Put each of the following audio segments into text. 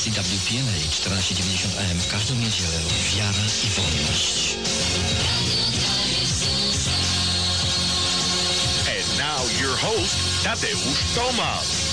stacji WPNA 1490 AM w każdą niedzielę wiara i wolność. And now your host, Tadeusz Tomasz.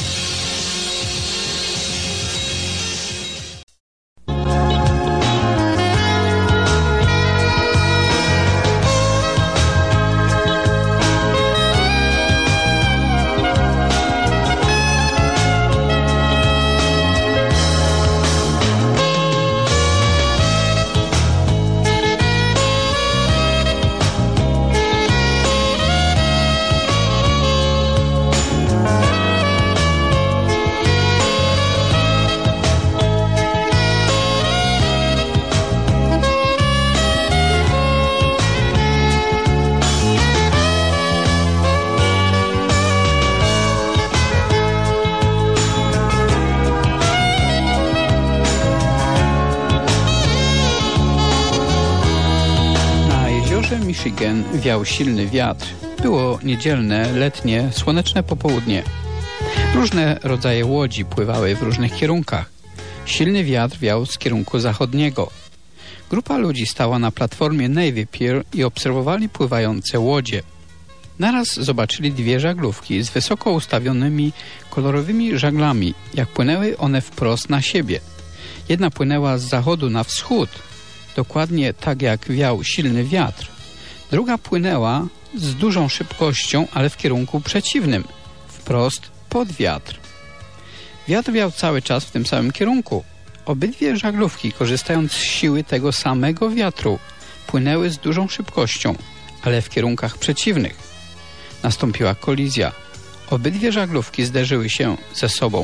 Michigan wiał silny wiatr. Było niedzielne, letnie, słoneczne popołudnie. Różne rodzaje łodzi pływały w różnych kierunkach. Silny wiatr wiał z kierunku zachodniego. Grupa ludzi stała na platformie Navy Pier i obserwowali pływające łodzie. Naraz zobaczyli dwie żaglówki z wysoko ustawionymi kolorowymi żaglami, jak płynęły one wprost na siebie. Jedna płynęła z zachodu na wschód, dokładnie tak jak wiał silny wiatr. Druga płynęła z dużą szybkością, ale w kierunku przeciwnym, wprost pod wiatr. Wiatr wiał cały czas w tym samym kierunku. Obydwie żaglówki, korzystając z siły tego samego wiatru, płynęły z dużą szybkością, ale w kierunkach przeciwnych. Nastąpiła kolizja. Obydwie żaglówki zderzyły się ze sobą.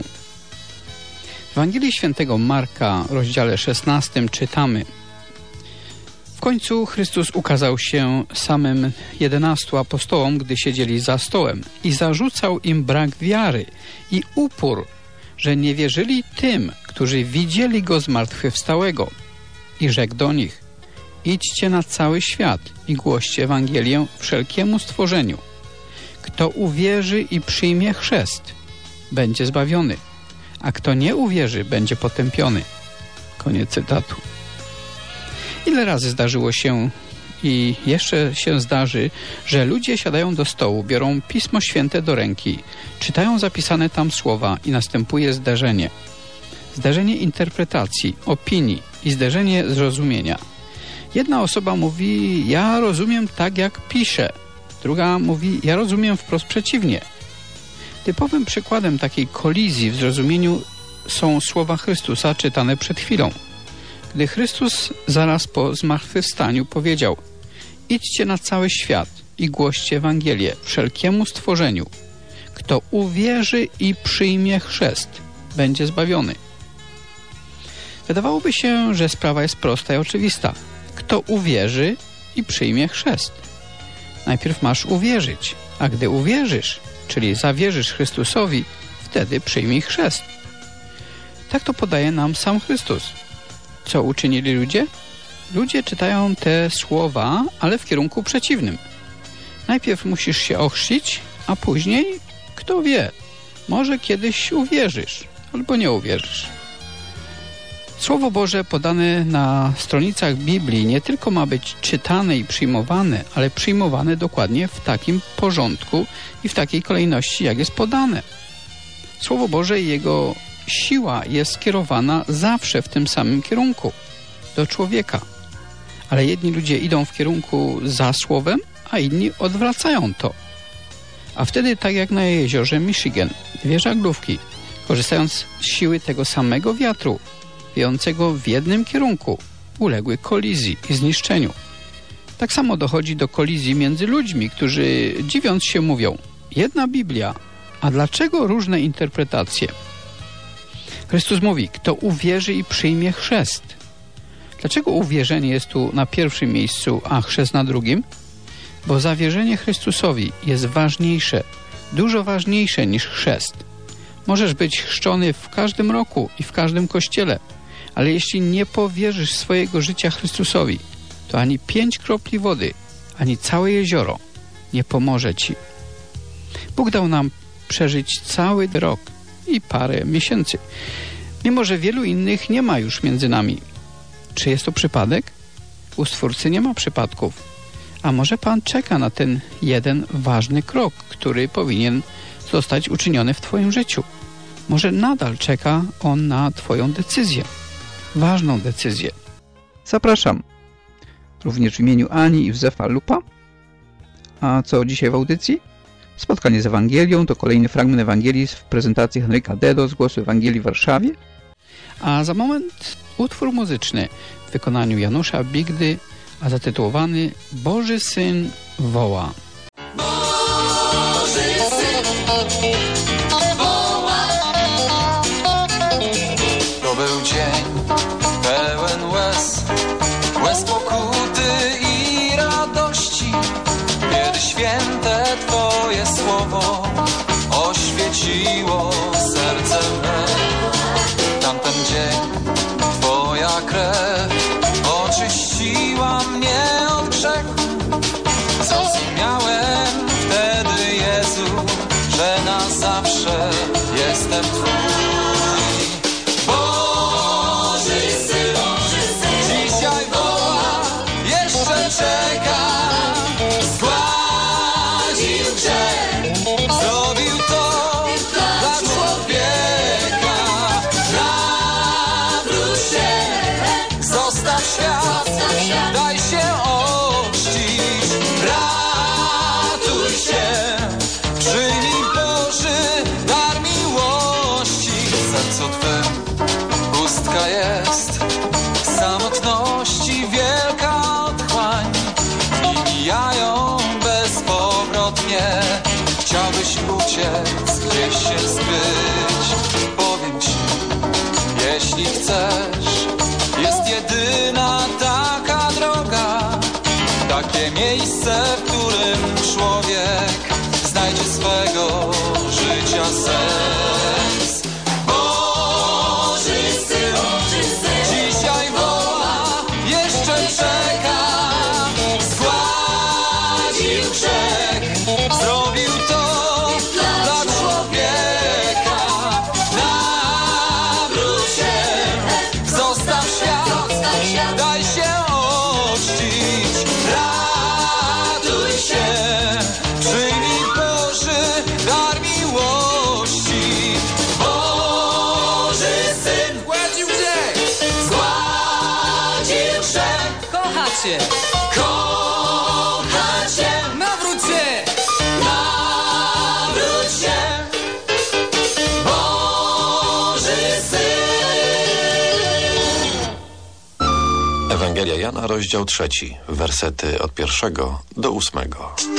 W Ewangelii Świętego Marka, rozdziale 16 czytamy: w końcu Chrystus ukazał się samym 11 apostołom, gdy siedzieli za stołem i zarzucał im brak wiary i upór, że nie wierzyli tym, którzy widzieli Go zmartwychwstałego. I rzekł do nich: idźcie na cały świat i głoście Ewangelię wszelkiemu stworzeniu. Kto uwierzy i przyjmie chrzest, będzie zbawiony, a kto nie uwierzy, będzie potępiony. Koniec cytatu. Ile razy zdarzyło się i jeszcze się zdarzy, że ludzie siadają do stołu, biorą Pismo Święte do ręki, czytają zapisane tam słowa i następuje zderzenie. Zderzenie interpretacji, opinii i zderzenie zrozumienia. Jedna osoba mówi: ja rozumiem tak, jak pisze. Druga mówi: ja rozumiem wprost przeciwnie. Typowym przykładem takiej kolizji w zrozumieniu są słowa Chrystusa czytane przed chwilą. Gdy Chrystus zaraz po zmartwychwstaniu powiedział: idźcie na cały świat i głoście Ewangelię wszelkiemu stworzeniu. Kto uwierzy i przyjmie chrzest, będzie zbawiony. Wydawałoby się, że sprawa jest prosta i oczywista. Kto uwierzy i przyjmie chrzest? Najpierw masz uwierzyć, a gdy uwierzysz, czyli zawierzysz Chrystusowi, wtedy przyjmij chrzest. Tak to podaje nam sam Chrystus. Co uczynili ludzie? Ludzie czytają te słowa, ale w kierunku przeciwnym. Najpierw musisz się ochrzcić, a później, kto wie, może kiedyś uwierzysz albo nie uwierzysz. Słowo Boże podane na stronicach Biblii nie tylko ma być czytane i przyjmowane, ale przyjmowane dokładnie w takim porządku i w takiej kolejności, jak jest podane. Słowo Boże i jego siła jest skierowana zawsze w tym samym kierunku, do człowieka. Ale jedni ludzie idą w kierunku za słowem, a inni odwracają to. A wtedy, tak jak na jeziorze Michigan, dwie żaglówki, korzystając z siły tego samego wiatru, wiejącego w jednym kierunku, uległy kolizji i zniszczeniu. Tak samo dochodzi do kolizji między ludźmi, którzy dziwiąc się mówią: jedna Biblia, a dlaczego różne interpretacje? Chrystus mówi: kto uwierzy i przyjmie chrzest. Dlaczego uwierzenie jest tu na pierwszym miejscu, a chrzest na drugim? Bo zawierzenie Chrystusowi jest ważniejsze, dużo ważniejsze niż chrzest. Możesz być chrzczony w każdym roku i w każdym kościele, ale jeśli nie powierzysz swojego życia Chrystusowi, to ani 5 kropli wody, ani całe jezioro nie pomoże ci. Bóg dał nam przeżyć cały rok i parę miesięcy. mimo że wielu innych nie ma już między nami. Czy jest to przypadek? U Stwórcy nie ma przypadków. A może Pan czeka na ten jeden ważny krok, który powinien zostać uczyniony w Twoim życiu? Może nadal czeka On na Twoją decyzję. Ważną decyzję. Zapraszam. Również w imieniu Ani i Józefa Lupa. A co dzisiaj w audycji? Spotkanie z Ewangelią to kolejny fragment Ewangelii w prezentacji Henryka Dedo z Głosu Ewangelii w Warszawie. A za moment utwór muzyczny w wykonaniu Janusza Bigdy, a zatytułowany Boży Syn woła. Boży Syn woła. To był dzień pełen łez pokuty i radości, kiedy święte Twoje słowo oświeciło serce me. Tamten dzień Twoja krew oczyściła mnie od grzechu. Zrozumiałem wtedy, Jezu, że na zawsze jestem Twój. Boży Syn dzisiaj woła, jeszcze czeka. Zgładził grzech, zrobił to dla człowieka. Nawróć się, zostaw świat, daj się ochrzcić. Ratuj się, przyjmij Boży dar miłości. W sercu Twym pustka jest, samotności wielka otchłań. Dni mijają bezpowrotnie, chciałbyś uciec, gdzieś się skryć. Powiem Ci, jeśli chcesz, jest jedyna taka droga, takie miejsce, w którym człowiek znajdzie swego życia sens. Boży Syn dzisiaj woła, jeszcze czeka. Zgładził grzech, zrobił to dla człowieka. Nawróć się, zostaw świat, daj się ochrzcić. Ratuj się, przyjmij Boży dar miłości. Boży Syn zgładził grzech, zgładził grzech. Kocha Cię, Kocha Cię, nawróć się. nawróć się. Boży Syn. Ewangelia Jana, rozdział 3, wersety od 1 do 8.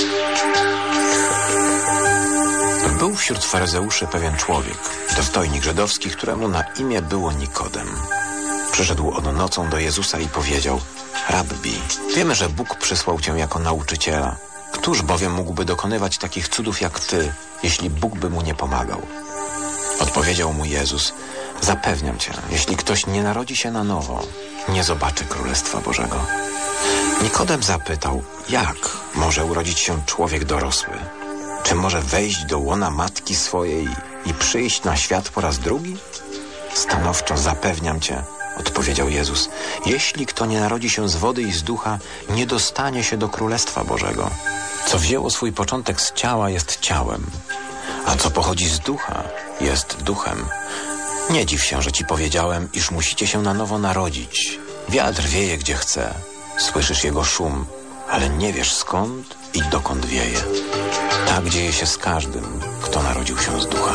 Był wśród faryzeuszy pewien człowiek, dostojnik żydowski, któremu na imię było Nikodem. Przyszedł on nocą do Jezusa i powiedział: Rabbi, wiemy, że Bóg przysłał Cię jako nauczyciela. Któż bowiem mógłby dokonywać takich cudów jak Ty, jeśli Bóg by mu nie pomagał? Odpowiedział mu Jezus: Zapewniam Cię, jeśli ktoś nie narodzi się na nowo, nie zobaczy Królestwa Bożego. Nikodem zapytał: Jak może urodzić się człowiek dorosły? Czy może wejść do łona matki swojej i przyjść na świat po raz drugi? Stanowczo zapewniam Cię, odpowiedział Jezus, jeśli kto nie narodzi się z wody i z ducha, nie dostanie się do Królestwa Bożego. Co wzięło swój początek z ciała, jest ciałem, a co pochodzi z ducha, jest duchem. Nie dziw się, że Ci powiedziałem, iż musicie się na nowo narodzić. Wiatr wieje gdzie chce, słyszysz jego szum, ale nie wiesz skąd i dokąd wieje. Tak dzieje się z każdym, kto narodził się z ducha.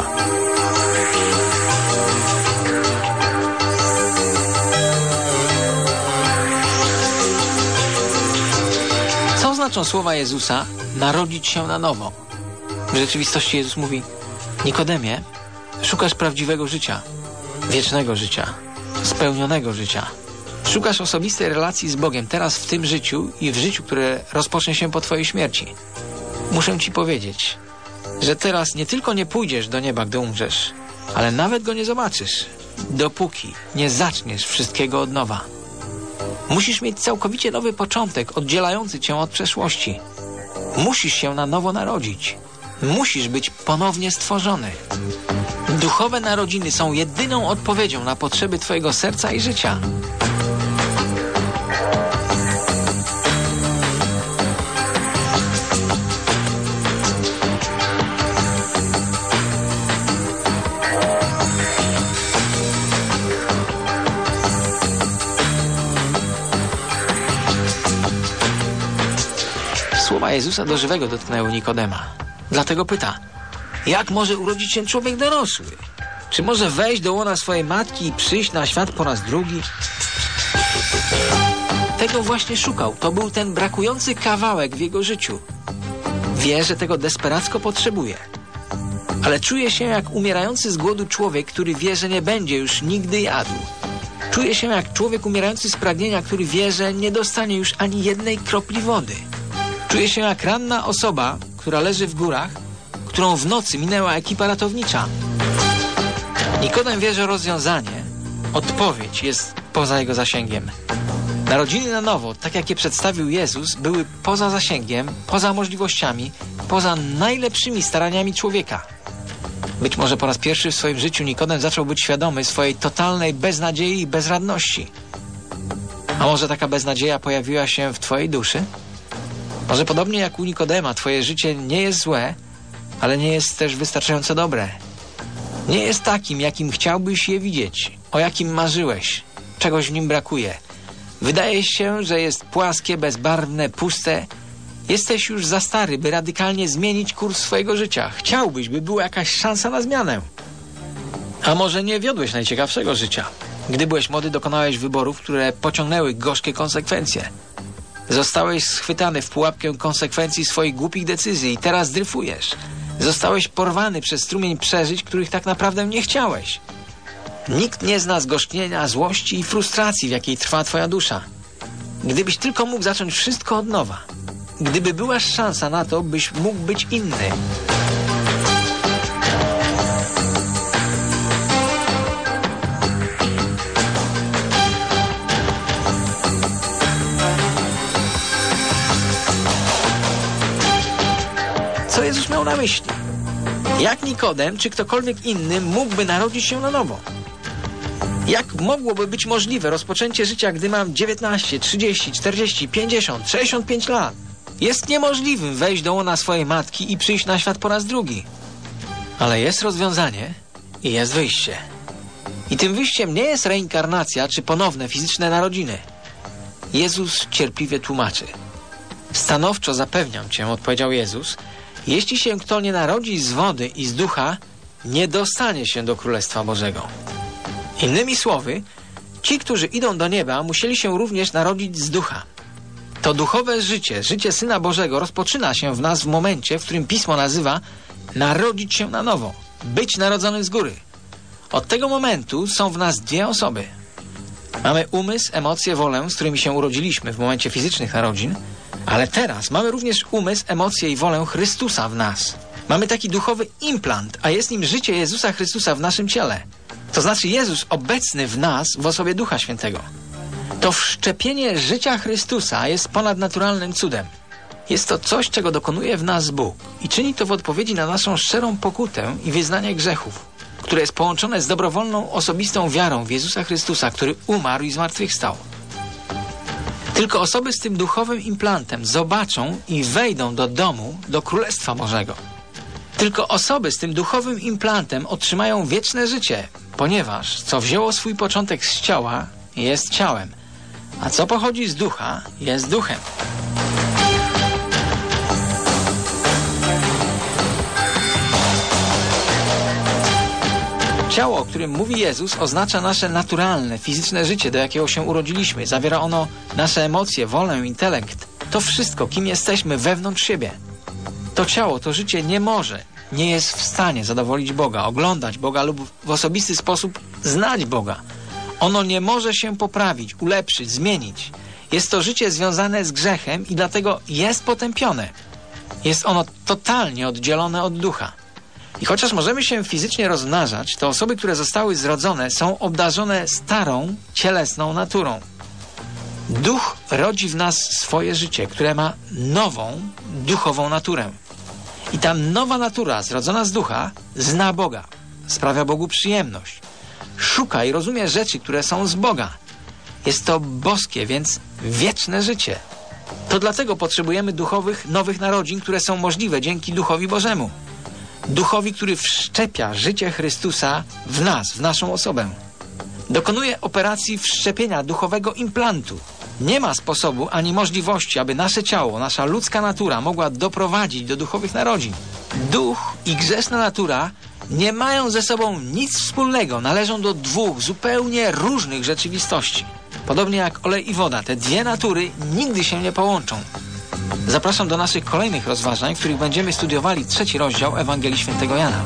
Co znaczą słowa Jezusa narodzić się na nowo? W rzeczywistości Jezus mówi: Nikodemie, szukasz prawdziwego życia, wiecznego życia, spełnionego życia. Szukasz osobistej relacji z Bogiem teraz w tym życiu i w życiu, które rozpocznie się po Twojej śmierci. Muszę Ci powiedzieć, że teraz nie tylko nie pójdziesz do nieba, gdy umrzesz, ale nawet go nie zobaczysz, dopóki nie zaczniesz wszystkiego od nowa. Musisz mieć całkowicie nowy początek, oddzielający Cię od przeszłości. Musisz się na nowo narodzić. Musisz być ponownie stworzony. Duchowe narodziny są jedyną odpowiedzią na potrzeby twojego serca i życia. Słowa Jezusa do żywego dotknęły Nikodema. Dlatego pyta: jak może urodzić się człowiek dorosły? Czy może wejść do łona swojej matki i przyjść na świat po raz drugi? Tego właśnie szukał. To był ten brakujący kawałek w jego życiu. Wie, że tego desperacko potrzebuje. Ale czuje się jak umierający z głodu człowiek, który wie, że nie będzie już nigdy jadł. Czuje się jak człowiek umierający z pragnienia, który wie, że nie dostanie już ani jednej kropli wody. Czuje się jak ranna osoba, która leży w górach, którą w nocy minęła ekipa ratownicza. Nikodem wie, że rozwiązanie, odpowiedź jest poza jego zasięgiem. Narodziny na nowo, tak jak je przedstawił Jezus, były poza zasięgiem, poza możliwościami, poza najlepszymi staraniami człowieka. Być może po raz pierwszy w swoim życiu Nikodem zaczął być świadomy swojej totalnej beznadziei i bezradności. A może taka beznadzieja pojawiła się w twojej duszy? Może podobnie jak u Nikodema, twoje życie nie jest złe, ale nie jest też wystarczająco dobre. Nie jest takim, jakim chciałbyś je widzieć, o jakim marzyłeś. Czegoś w nim brakuje. Wydaje się, że jest płaskie, bezbarwne, puste. Jesteś już za stary, by radykalnie zmienić kurs swojego życia. Chciałbyś, by była jakaś szansa na zmianę. A może nie wiodłeś najciekawszego życia? Gdy byłeś młody, dokonałeś wyborów, które pociągnęły gorzkie konsekwencje. Zostałeś schwytany w pułapkę konsekwencji swoich głupich decyzji i teraz dryfujesz. Zostałeś porwany przez strumień przeżyć, których tak naprawdę nie chciałeś. Nikt nie zna zgorzknienia, złości i frustracji, w jakiej trwa twoja dusza. Gdybyś tylko mógł zacząć wszystko od nowa. Gdyby była szansa na to, byś mógł być inny. Co Jezus miał na myśli? Jak Nikodem, czy ktokolwiek inny mógłby narodzić się na nowo? Jak mogłoby być możliwe rozpoczęcie życia, gdy mam 19, 30, 40, 50, 65 lat? Jest niemożliwym wejść do łona swojej matki i przyjść na świat po raz drugi. Ale jest rozwiązanie i jest wyjście. I tym wyjściem nie jest reinkarnacja czy ponowne fizyczne narodziny. Jezus cierpliwie tłumaczy. Stanowczo zapewniam cię, odpowiedział Jezus, jeśli się kto nie narodzi z wody i z ducha, nie dostanie się do Królestwa Bożego. Innymi słowy, ci, którzy idą do nieba, musieli się również narodzić z ducha. To duchowe życie, życie Syna Bożego rozpoczyna się w nas w momencie, w którym Pismo nazywa narodzić się na nowo, być narodzonym z góry. Od tego momentu są w nas dwie osoby. Mamy umysł, emocje, wolę, z którymi się urodziliśmy w momencie fizycznych narodzin, ale teraz mamy również umysł, emocje i wolę Chrystusa w nas. Mamy taki duchowy implant, a jest nim życie Jezusa Chrystusa w naszym ciele. To znaczy Jezus obecny w nas w osobie Ducha Świętego. To wszczepienie życia Chrystusa jest ponadnaturalnym cudem. Jest to coś, czego dokonuje w nas Bóg i czyni to w odpowiedzi na naszą szczerą pokutę i wyznanie grzechów, które jest połączone z dobrowolną, osobistą wiarą w Jezusa Chrystusa, który umarł i zmartwychwstał. Tylko osoby z tym duchowym implantem zobaczą i wejdą do domu, do Królestwa Bożego. Tylko osoby z tym duchowym implantem otrzymają wieczne życie, ponieważ co wzięło swój początek z ciała, jest ciałem, a co pochodzi z ducha, jest duchem. Ciało, o którym mówi Jezus, oznacza nasze naturalne, fizyczne życie, do jakiego się urodziliśmy. Zawiera ono nasze emocje, wolę, intelekt. To wszystko, kim jesteśmy wewnątrz siebie. To ciało, to życie nie jest w stanie zadowolić Boga, oglądać Boga lub w osobisty sposób znać Boga. Ono nie może się poprawić, ulepszyć, zmienić. Jest to życie związane z grzechem i dlatego jest potępione. Jest ono totalnie oddzielone od ducha. I chociaż możemy się fizycznie rozmnażać, to osoby, które zostały zrodzone, są obdarzone starą, cielesną naturą. Duch rodzi w nas swoje życie, które ma nową, duchową naturę. I ta nowa natura, zrodzona z ducha, zna Boga. sprawia Bogu przyjemność. Szuka i rozumie rzeczy, które są z Boga. Jest to boskie, więc wieczne życie. To dlatego potrzebujemy duchowych, nowych narodzin, które są możliwe dzięki Duchowi Bożemu. Duchowi, który wszczepia życie Chrystusa w nas, w naszą osobę. Dokonuje operacji wszczepienia duchowego implantu. Nie ma sposobu ani możliwości, aby nasze ciało, nasza ludzka natura mogła doprowadzić do duchowych narodzin. Duch i grzeszna natura nie mają ze sobą nic wspólnego, należą do dwóch zupełnie różnych rzeczywistości. Podobnie jak olej i woda, te dwie natury nigdy się nie połączą. Zapraszam do naszych kolejnych rozważań, w których będziemy studiowali 3 rozdział Ewangelii Świętego Jana.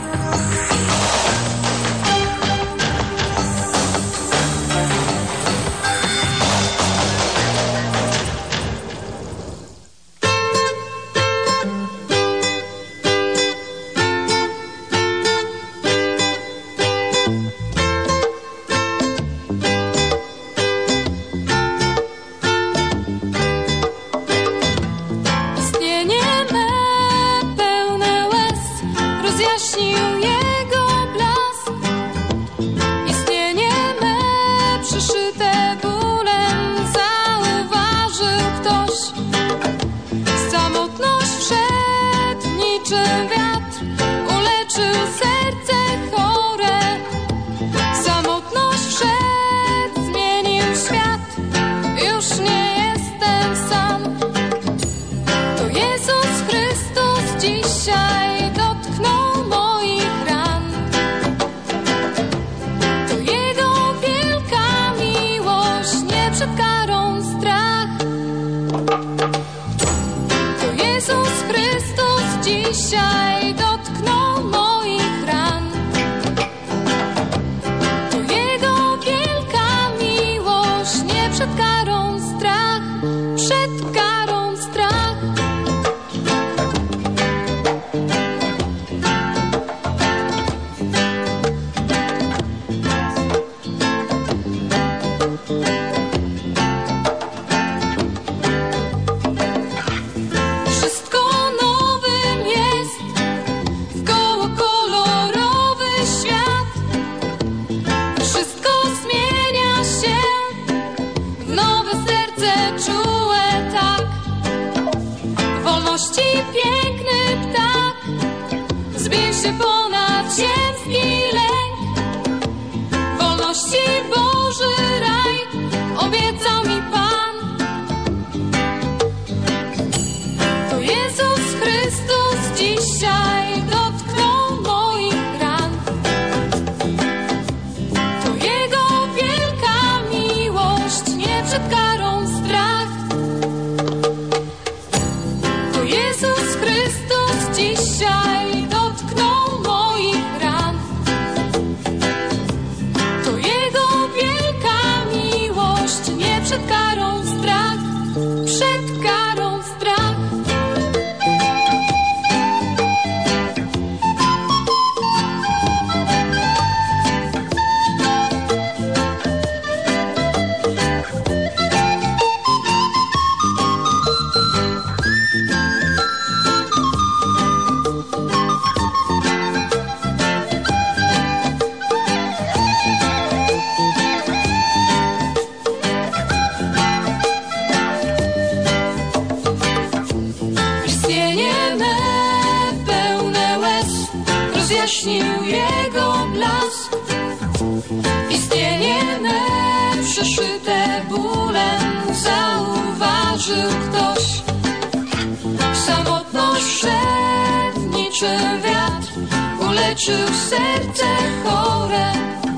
Uleczył serce chore,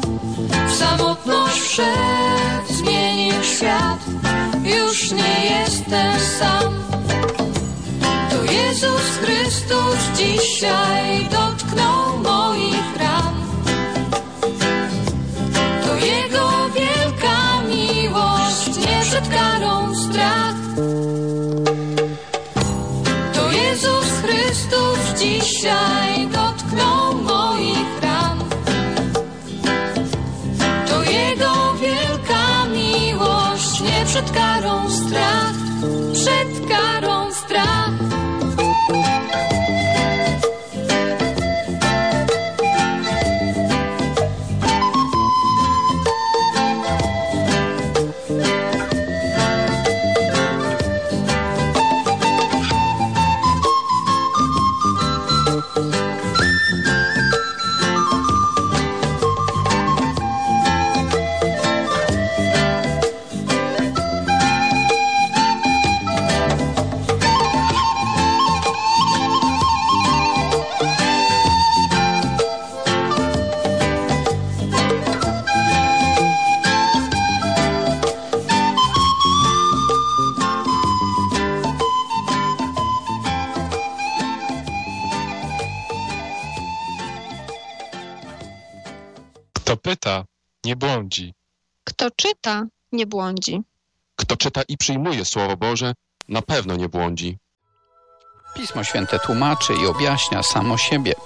w samotność wszedł, zmienił świat. Już nie jestem sam. To Jezus Chrystus dzisiaj dotknął moich ran. To Jego wielka miłość, nie przed karą strach. To Jezus Chrystus dzisiaj dotknął moich ran. To Jego wielka miłość, nie przed karą strach. Przed karą strach. nie błądzi. Kto czyta, nie błądzi. Kto czyta i przyjmuje Słowo Boże, na pewno nie błądzi. Pismo Święte tłumaczy i objaśnia samo siebie.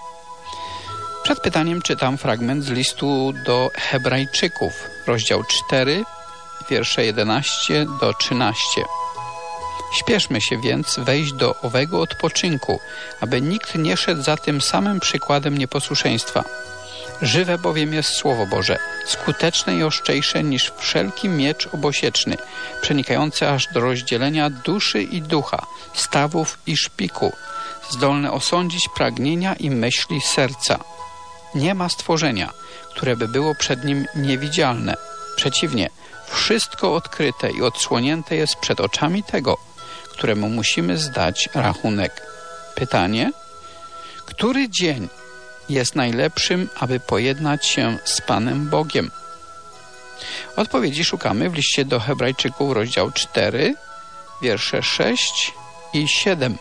Przed pytaniem czytam fragment z listu do Hebrajczyków, rozdział 4, wiersze 11 do 13. Śpieszmy się więc wejść do owego odpoczynku, aby nikt nie szedł za tym samym przykładem nieposłuszeństwa. Żywe bowiem jest Słowo Boże, skuteczne i ostrzejsze niż wszelki miecz obosieczny, przenikający aż do rozdzielenia duszy i ducha, stawów i szpiku, zdolne osądzić pragnienia i myśli serca. Nie ma stworzenia, które by było przed nim niewidzialne. Przeciwnie, wszystko odkryte i odsłonięte jest przed oczami tego, któremu musimy zdać rachunek. Pytanie: który dzień jest najlepszym, aby pojednać się z Panem Bogiem? Odpowiedzi szukamy w liście do Hebrajczyków, rozdział 4, wiersze 6 i 7.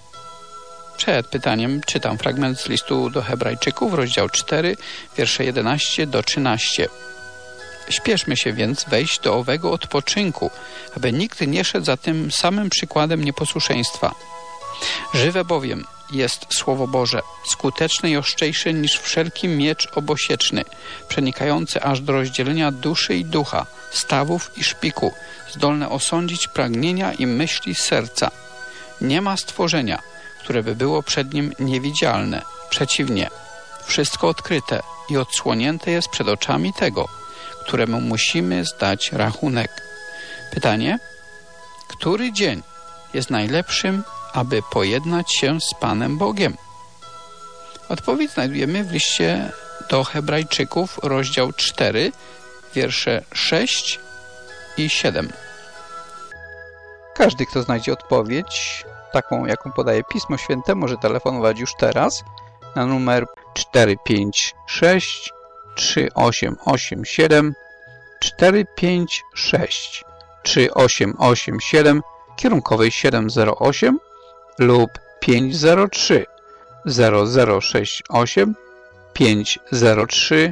Przed pytaniem czytam fragment z listu do Hebrajczyków, rozdział 4, wiersze 11 do 13. Śpieszmy się więc wejść do owego odpoczynku, aby nikt nie szedł za tym samym przykładem nieposłuszeństwa. Żywe bowiem jest Słowo Boże, skuteczne i ostrzejsze niż wszelki miecz obosieczny, przenikający aż do rozdzielenia duszy i ducha, stawów i szpiku, zdolne osądzić pragnienia i myśli serca. Nie ma stworzenia, które by było przed nim niewidzialne. Przeciwnie, wszystko odkryte i odsłonięte jest przed oczami tego, któremu musimy zdać rachunek. Pytanie: który dzień jest najlepszym, aby pojednać się z Panem Bogiem? Odpowiedź znajdujemy w liście do Hebrajczyków, rozdział 4, wiersze 6 i 7. Każdy, kto znajdzie odpowiedź, taką jaką podaje Pismo Święte, może telefonować już teraz na numer 456 3887 456 3887 kierunkowej 708 lub 503 0068 503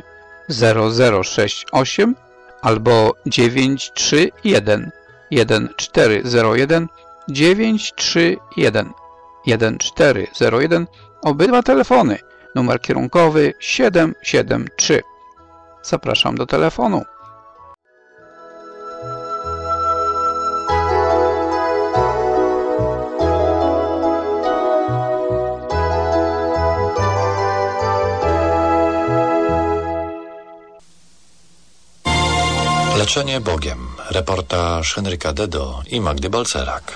0068 albo 931 1401 931 1401. Obydwa telefony. Numer kierunkowy 773. Zapraszam do telefonu. Leczenie Bogiem. Reportaż Henryka Dedo i Magdy Balcerak.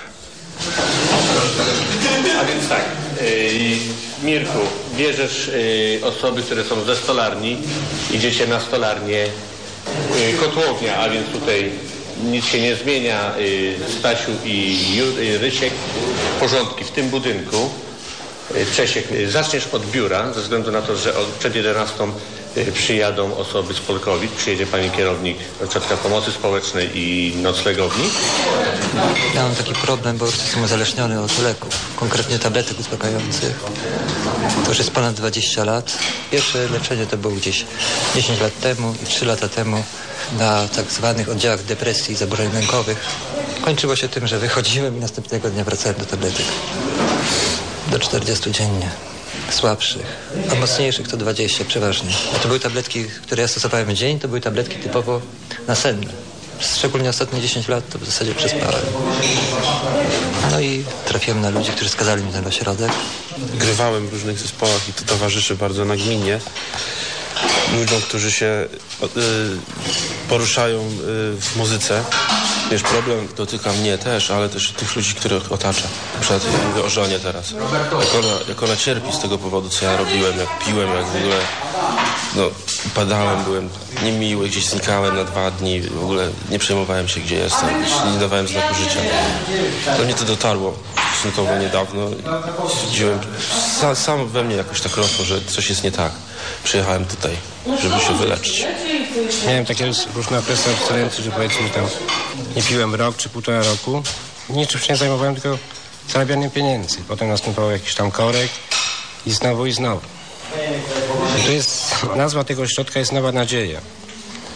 A więc tak, Mirku, bierzesz osoby, które są ze stolarni, idziecie na stolarnię, kotłownia, a więc tutaj nic się nie zmienia, Stasiu i Rysiek, porządki w tym budynku. Czesiek, zaczniesz od biura, ze względu na to, że przed 11 przyjadą osoby z Polkowic, przyjedzie pani kierownik ośrodka pomocy społecznej i noclegowni. Ja mam taki problem, bo jestem uzależniony od leków, konkretnie tabletek uspokajających. To już jest ponad 20 lat. Pierwsze leczenie to było gdzieś 10 lat temu i 3 lata temu na tak zwanych oddziałach depresji i zaburzeń lękowych. Kończyło się tym, że wychodziłem i następnego dnia wracałem do tabletek. Do 40 dziennie. Słabszych, a mocniejszych to 20 przeważnie. A to były tabletki, które ja stosowałem w dzień, to były tabletki typowo nasenne. Szczególnie ostatnie 10 lat to w zasadzie przespałem. No i trafiłem na ludzi, którzy skazali mnie ten ośrodek. Grywałem w różnych zespołach i to towarzyszy bardzo nagminnie ludziom, którzy się poruszają w muzyce. Wiesz, problem dotyka mnie też, ale też tych ludzi, których otacza. Na przykład ja mówię o żonie teraz. Jak ona cierpi z tego powodu, co ja robiłem, jak piłem, jak w ogóle padałem, byłem niemiły, gdzieś znikałem na 2 dni, w ogóle nie przejmowałem się, gdzie jestem, nie dawałem znaku życia. Do mnie to dotarło stosunkowo niedawno. Stwierdziłem, sam we mnie jakoś tak rosło, że coś jest nie tak. Przyjechałem tutaj, żeby się wyleczyć. Miałem takie różne okresy abstynencji, że powiedzmy tam nie piłem rok czy 1,5 roku. Niczym się nie zajmowałem, tylko zarabianiem pieniędzy. Potem następował jakiś tam korek i znowu i znowu. I to jest, nazwa tego ośrodka jest Nowa Nadzieja.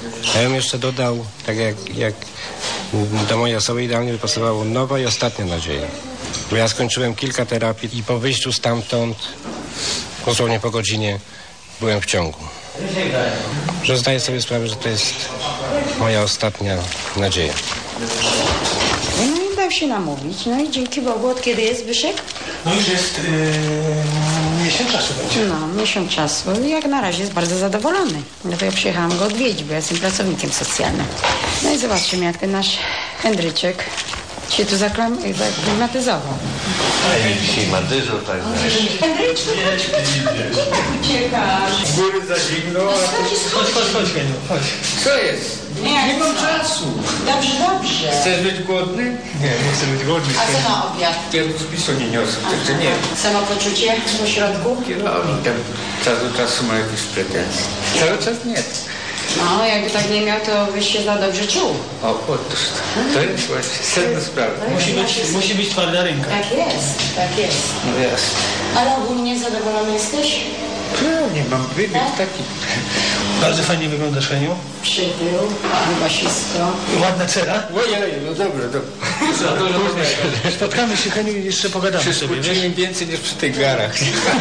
A ja bym jeszcze dodał, tak jak do mojej osoby idealnie by pasowało nowa i ostatnia nadzieja. Bo ja skończyłem kilka terapii i po wyjściu stamtąd, dosłownie po godzinie, byłem w ciągu. Że zdaję sobie sprawę, że to jest moja ostatnia nadzieja. No i dał się namówić. No i dzięki Bogu, od kiedy jest Zbyszek? No już jest miesiąc czasu będzie. No, miesiąc czasu. Jak na razie jest bardzo zadowolony. Dlatego przyjechałam go odwiedzić, bo ja jestem pracownikiem socjalnym. No i zobaczcie, jak ten nasz Hendryczek się tu zaklimatyzował. A dzisiaj ma dyżur, tak? Hendryczku, uciekasz. Z góry za zimno. Chodź, Heniu, chodź. Co jest? Nie mam czasu. Dobrze. Chcesz być głodny? Nie chcę być głodny. A co na obiad? Ja tu spisu nie niosę, także nie. Samopoczucie w ośrodku? Kierownik tam czas do czasu ma jakieś pretensje. Cały czas nie. No, jakby tak nie miał, to byś się za dobrze czuł. O, otóż to jest właśnie sedno sprawy. Musi być twarda ręka. Tak jest. No jasne. Ale ogólnie zadowolony jesteś? Nie mam wybieg taki. Bardzo fajnie wyglądasz, Heniu. Przybył, wybasisko. Ładna cera. Ojej, no dobra. Spotkamy się, Heniu, i jeszcze pogadamy sobie. Wiesz? Więcej niż przy tych garach.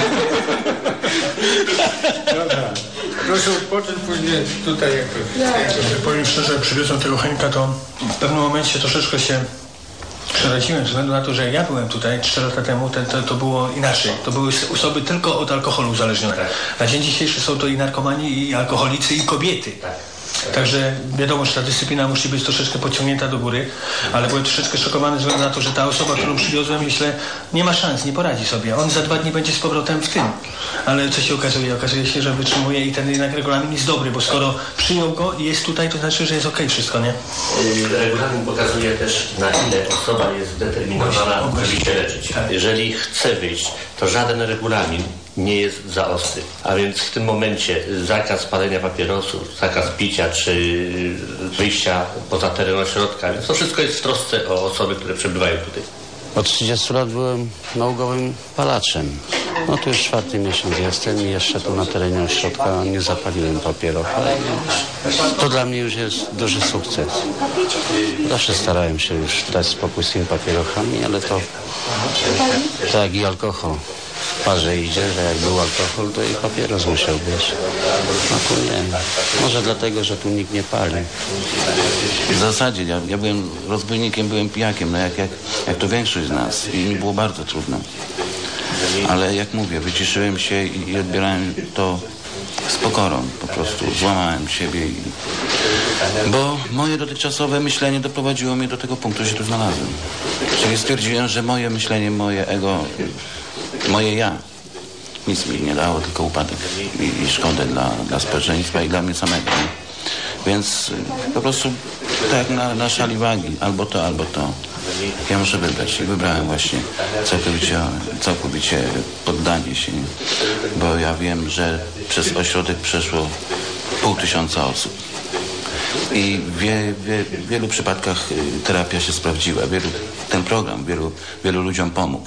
Dobra. Proszę odpocząć, później tutaj jakoś. Powiem szczerze, jak przywiozłem tego Henka, to w pewnym momencie troszeczkę się przeraziłem, ze względu na to, że ja byłem tutaj 4 lata temu, to było inaczej. To były osoby tylko od alkoholu uzależnione. Na dzień dzisiejszy są to i narkomani, i alkoholicy, i kobiety. Także wiadomo, że ta dyscyplina musi być troszeczkę podciągnięta do góry, ale byłem troszeczkę szokowany ze względu na to, że ta osoba, którą przywiozłem, myślę, nie ma szans, nie poradzi sobie. On za 2 dni będzie z powrotem w tym. Ale co się okazuje? Okazuje się, że wytrzymuje i ten jednak regulamin jest dobry, bo skoro przyjął go i jest tutaj, to znaczy, że jest okej wszystko, nie? Regulamin pokazuje też, na ile osoba jest zdeterminowana, żeby się leczyć. Jeżeli chce wyjść, to żaden regulamin nie jest za ostry. A więc w tym momencie zakaz palenia papierosów, zakaz picia czy wyjścia poza teren ośrodka, więc to wszystko jest w trosce o osoby, które przebywają tutaj. Od 30 lat byłem nałogowym palaczem. No to już 4. miesiąc jestem i jeszcze tu na terenie ośrodka nie zapaliłem papierosa. To dla mnie już jest duży sukces. Zawsze starałem się już dać spokój z tymi papierosami, ale to tak i alkohol. W parze idzie, że jak był alkohol, to i papieros musiał być. No tu nie. Może dlatego, że tu nikt nie pali. W zasadzie ja byłem rozbójnikiem, byłem pijakiem, no jak to większość z nas. I mi było bardzo trudno. Ale jak mówię, wyciszyłem się i odbierałem to z pokorą. Po prostu złamałem siebie. Bo moje dotychczasowe myślenie doprowadziło mnie do tego punktu, że się tu znalazłem. Czyli stwierdziłem, że moje myślenie, moje ego, moje ja nic mi nie dało, tylko upadek i szkodę dla społeczeństwa i dla mnie samego. Nie? Więc po prostu tak jak na szali wagi, albo to. Ja muszę wybrać i wybrałem właśnie całkowicie poddanie się, nie? Bo ja wiem, że przez ośrodek przeszło 500 osób. I w wielu przypadkach terapia się sprawdziła. Ten program wielu ludziom pomógł.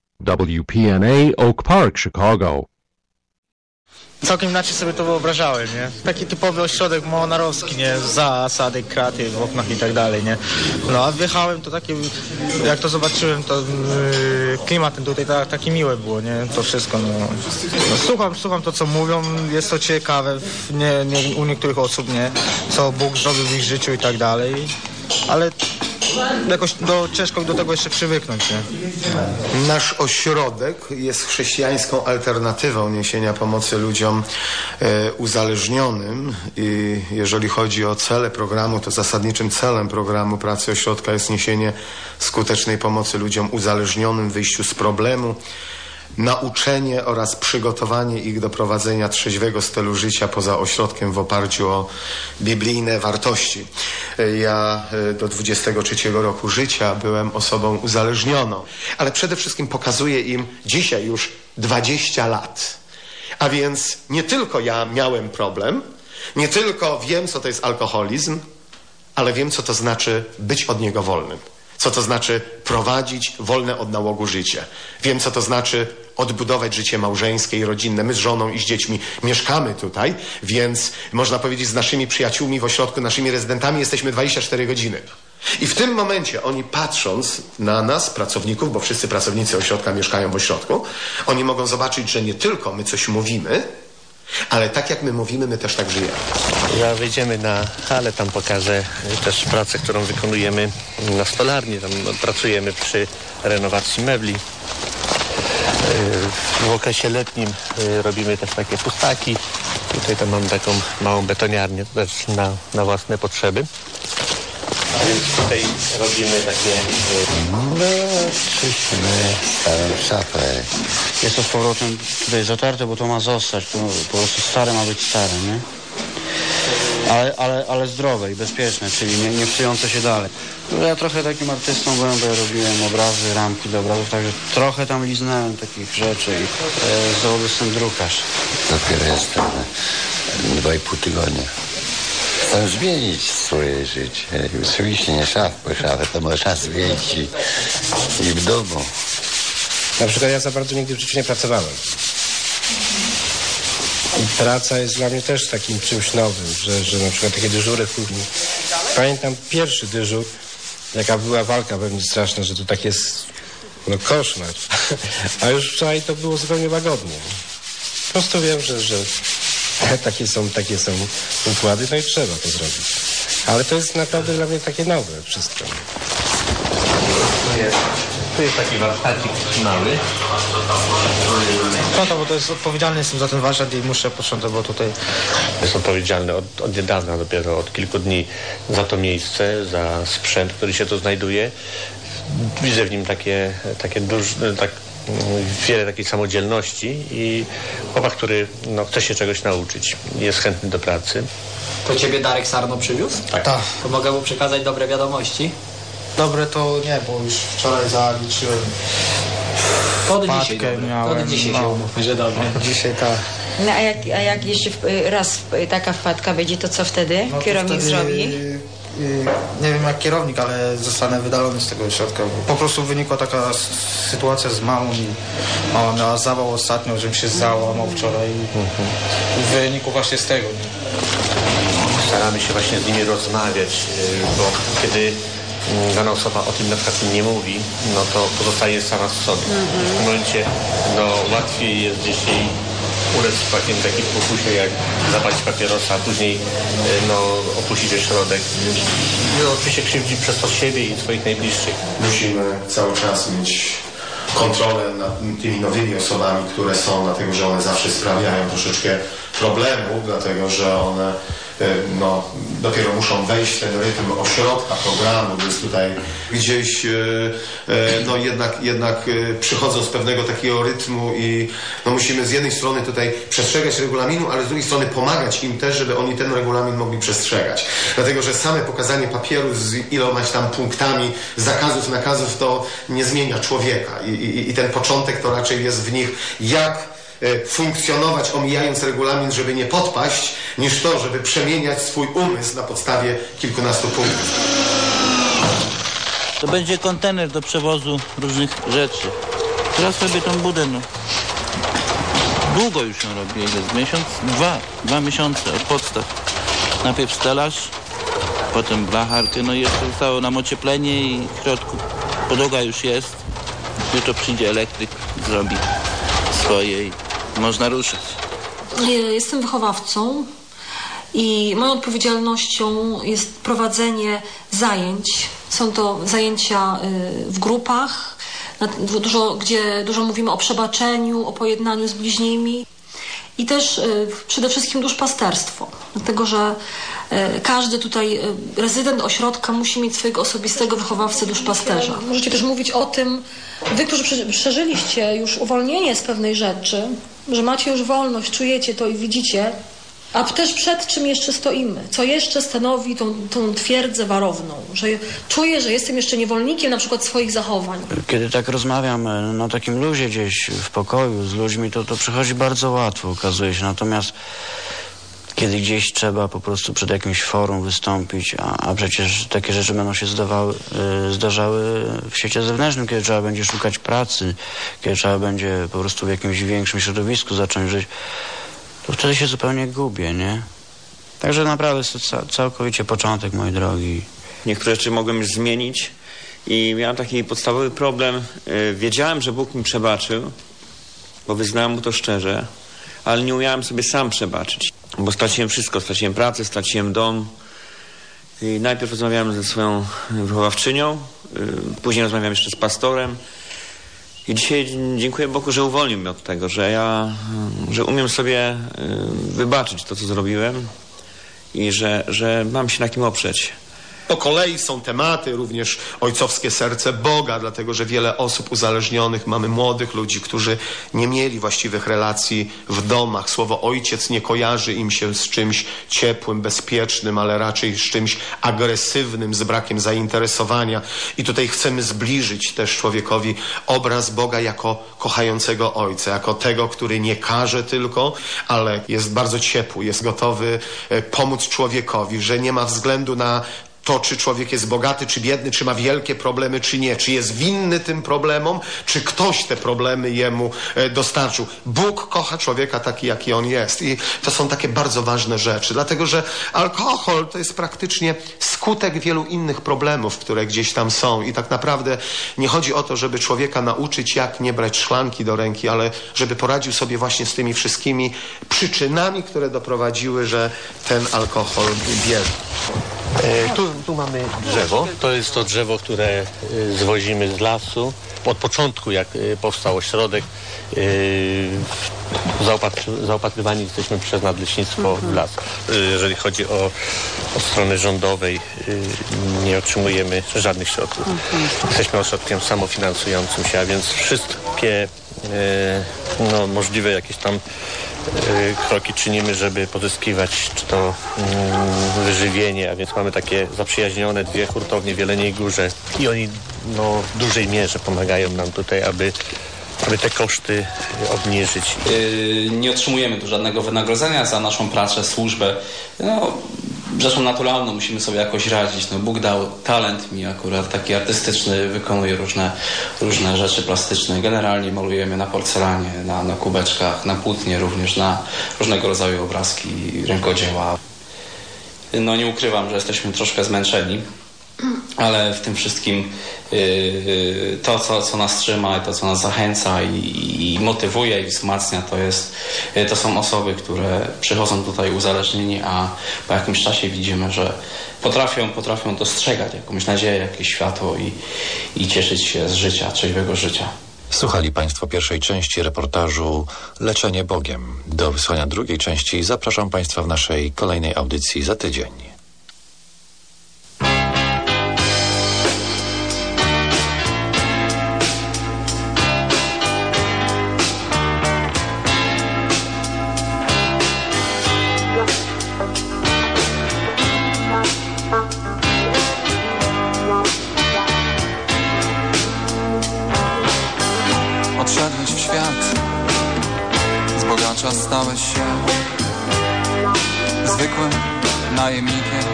WPNA Oak Park, Chicago. Całkiem inaczej sobie to wyobrażałem, nie? Taki typowy ośrodek monarowski, nie? Zasady, kraty w oknach i tak dalej, nie? No a wjechałem, to takie, jak to zobaczyłem, to klimat tutaj taki miłe było, nie? To wszystko, no słucham to, co mówią, jest to ciekawe, nie u niektórych osób, nie? Co Bóg zrobił w ich życiu i tak dalej, ale jakoś ciężko do tego jeszcze przywyknąć, nie? Nasz ośrodek jest chrześcijańską alternatywą niesienia pomocy ludziom uzależnionym i jeżeli chodzi o cele programu, to zasadniczym celem programu pracy ośrodka jest niesienie skutecznej pomocy ludziom uzależnionym w wyjściu z problemu, nauczenie oraz przygotowanie ich do prowadzenia trzeźwego stylu życia poza ośrodkiem w oparciu o biblijne wartości. Ja do 23 roku życia byłem osobą uzależnioną, ale przede wszystkim pokazuję im dzisiaj już 20 lat. A więc nie tylko ja miałem problem, nie tylko wiem, co to jest alkoholizm, ale wiem, co to znaczy być od niego wolnym. Co to znaczy prowadzić wolne od nałogu życie. Wiem, co to znaczy odbudować życie małżeńskie i rodzinne. My z żoną i z dziećmi mieszkamy tutaj, więc można powiedzieć z naszymi przyjaciółmi w ośrodku, naszymi rezydentami jesteśmy 24 godziny. I w tym momencie oni, patrząc na nas, pracowników, bo wszyscy pracownicy ośrodka mieszkają w ośrodku, oni mogą zobaczyć, że nie tylko my coś mówimy, ale tak jak my mówimy, my też tak żyjemy. Ja wyjdziemy na halę, tam pokażę też pracę, którą wykonujemy na stolarni. Tam pracujemy przy renowacji mebli. W okresie letnim robimy też takie pustaki. Tutaj tam mam taką małą betoniarnię też na własne potrzeby. A więc tutaj robimy takie... Czyśmy starą szafę. Jest to z powrotem tutaj zatarte, bo to ma zostać. To po prostu stare ma być stare, nie? Ale zdrowe i bezpieczne, czyli nie psujące się dalej. Ja trochę takim artystą byłem, bo ja robiłem obrazy, ramki do obrazów, także trochę tam liznąłem takich rzeczy i z zawodu jestem drukarz. Dopiero jestem 2,5 tygodnia. Chcę zmienić swoje życie. Oczywiście nie szaf, bo szafę to można zmienić i w domu. Na przykład ja za bardzo nigdy w życiu nie pracowałem. I praca jest dla mnie też takim czymś nowym, że na przykład takie dyżury w kuchni. Pamiętam pierwszy dyżur, jaka była walka we mnie straszna, że to tak jest koszmar. A już wczoraj to było zupełnie łagodnie. Po prostu wiem, że takie są układy, no i trzeba to zrobić. Ale to jest naprawdę dla mnie takie nowe wszystko. Tu jest taki warsztacik mały. No to, bo to jest odpowiedzialny jestem za ten warsztat i muszę początek, bo tutaj... Jest odpowiedzialny od niedawna, dopiero od kilku dni za to miejsce, za sprzęt, który się tu znajduje. Widzę w nim wiele takiej samodzielności i chłopak, który chce się czegoś nauczyć, jest chętny do pracy. To ciebie Darek Sarno przywiózł? Tak. To mogę mu przekazać dobre wiadomości? Dobre to nie, bo już wczoraj zaliczyłem. To od dzisiaj się umówmy, że dobrze. Dzisiaj tak. No a jak jeszcze raz taka wpadka będzie, to co wtedy kierownik zrobi? Nie wiem jak kierownik, ale zostanę wydalony z tego ośrodka. Po prostu wynikła taka sytuacja z mamą i mama miała zawał ostatnio, żebym się załamał wczoraj i w wyniku właśnie z tego. Staramy się właśnie z nimi rozmawiać, bo kiedy dana osoba o tym na przykład nie mówi, no to pozostaje sama z sobie. W tym momencie łatwiej jest gdzieś jej ulec w takim pokusie, jak zapalić papierosa, a później opuścić ośrodek. I oczywiście krzywdzi przez to siebie i swoich najbliższych. Musimy cały czas mieć kontrolę nad tymi nowymi osobami, które są, dlatego że one zawsze sprawiają troszeczkę problemów, dlatego że one dopiero muszą wejść w ten rytm ośrodka, programu, więc tutaj gdzieś jednak przychodzą z pewnego takiego rytmu i musimy z jednej strony tutaj przestrzegać regulaminu, ale z drugiej strony pomagać im też, żeby oni ten regulamin mogli przestrzegać. Dlatego, że same pokazanie papieru z ilomaś tam punktami zakazów, nakazów to nie zmienia człowieka i ten początek to raczej jest w nich, jak funkcjonować, omijając regulamin, żeby nie podpaść, niż to, żeby przemieniać swój umysł na podstawie kilkunastu punktów. To będzie kontener do przewozu różnych rzeczy. Teraz sobie tą budę, długo już ją robię, ile? Z miesiąc? Dwa miesiące od podstaw. Najpierw stelaż, potem blacharkę, i jeszcze zostało nam ocieplenie i w środku podłoga już jest. Jutro przyjdzie elektryk, zrobi swoje i można ruszyć. Jestem wychowawcą i moją odpowiedzialnością jest prowadzenie zajęć. Są to zajęcia w grupach, gdzie dużo mówimy o przebaczeniu, o pojednaniu z bliźnimi i też przede wszystkim duszpasterstwo. Dlatego, że każdy tutaj rezydent ośrodka musi mieć swojego osobistego wychowawcę duszpasterza. Możecie też mówić o tym, wy, którzy przeżyliście już uwolnienie z pewnej rzeczy, że macie już wolność, czujecie to i widzicie, a też przed czym jeszcze stoimy, co jeszcze stanowi tą twierdzę warowną, że czuję, że jestem jeszcze niewolnikiem na przykład swoich zachowań. Kiedy tak rozmawiam na takim luzie gdzieś w pokoju z ludźmi, to przychodzi bardzo łatwo, okazuje się. Natomiast kiedy gdzieś trzeba po prostu przed jakimś forum wystąpić, a przecież takie rzeczy będą się zdarzały w świecie zewnętrznym, kiedy trzeba będzie szukać pracy, kiedy trzeba będzie po prostu w jakimś większym środowisku zacząć żyć, to wtedy się zupełnie gubię, nie? Także naprawdę jest to całkowicie początek mojej drogi. Niektóre rzeczy mogłem już zmienić i miałem taki podstawowy problem. Wiedziałem, że Bóg mi przebaczył, bo wyznałem Mu to szczerze, ale nie umiałem sobie sam przebaczyć, bo straciłem wszystko. Straciłem pracę, straciłem dom. I najpierw rozmawiałem ze swoją wychowawczynią, później rozmawiałem jeszcze z pastorem. I dzisiaj dziękuję Bogu, że uwolnił mnie od tego, że umiem sobie wybaczyć to, co zrobiłem i że mam się na kim oprzeć. Po kolei są tematy, również ojcowskie serce Boga, dlatego że wiele osób uzależnionych, mamy młodych ludzi, którzy nie mieli właściwych relacji w domach. Słowo ojciec nie kojarzy im się z czymś ciepłym, bezpiecznym, ale raczej z czymś agresywnym, z brakiem zainteresowania. I tutaj chcemy zbliżyć też człowiekowi obraz Boga jako kochającego ojca, jako tego, który nie karze tylko, ale jest bardzo ciepły, jest gotowy pomóc człowiekowi, że nie ma względu na to, czy człowiek jest bogaty, czy biedny, czy ma wielkie problemy, czy nie. Czy jest winny tym problemom, czy ktoś te problemy jemu dostarczył. Bóg kocha człowieka taki, jaki on jest. I to są takie bardzo ważne rzeczy. Dlatego, że alkohol to jest praktycznie skutek wielu innych problemów, które gdzieś tam są. I tak naprawdę nie chodzi o to, żeby człowieka nauczyć, jak nie brać szklanki do ręki, ale żeby poradził sobie właśnie z tymi wszystkimi przyczynami, które doprowadziły, że ten alkohol bierze. Tu mamy drzewo. To jest to drzewo, które zwozimy z lasu. Od początku, jak powstał ośrodek, zaopatrywani jesteśmy przez nadleśnictwo w las. Jeżeli chodzi o stronę rządowej, nie otrzymujemy żadnych środków. Jesteśmy ośrodkiem samofinansującym się, a więc wszystkie możliwe jakieś tam kroki czynimy, żeby pozyskiwać czy to wyżywienie, a więc mamy takie zaprzyjaźnione dwie hurtownie w Jeleniej Górze i oni w dużej mierze pomagają nam tutaj, aby te koszty obniżyć. Nie otrzymujemy tu żadnego wynagrodzenia za naszą pracę, służbę. Rzeczą naturalną musimy sobie jakoś radzić. Bóg dał talent mi akurat taki artystyczny, wykonuję różne rzeczy plastyczne. Generalnie malujemy na porcelanie, na kubeczkach, na płótnie również, na różnego rodzaju obrazki, rękodzieła. Nie ukrywam, że jesteśmy troszkę zmęczeni, ale w tym wszystkim to, co nas trzyma i to, co nas zachęca i motywuje i wzmacnia, to są osoby, które przychodzą tutaj uzależnieni, a po jakimś czasie widzimy, że potrafią dostrzegać jakąś nadzieję, jakieś światło i cieszyć się z życia, trzeźwego życia. Słuchali Państwo pierwszej części reportażu Leczenie Bogiem. Do wysłania drugiej części zapraszam Państwa w naszej kolejnej audycji za tydzień. Odszedłeś w świat, z bogacza stałeś się zwykłym najemnikiem.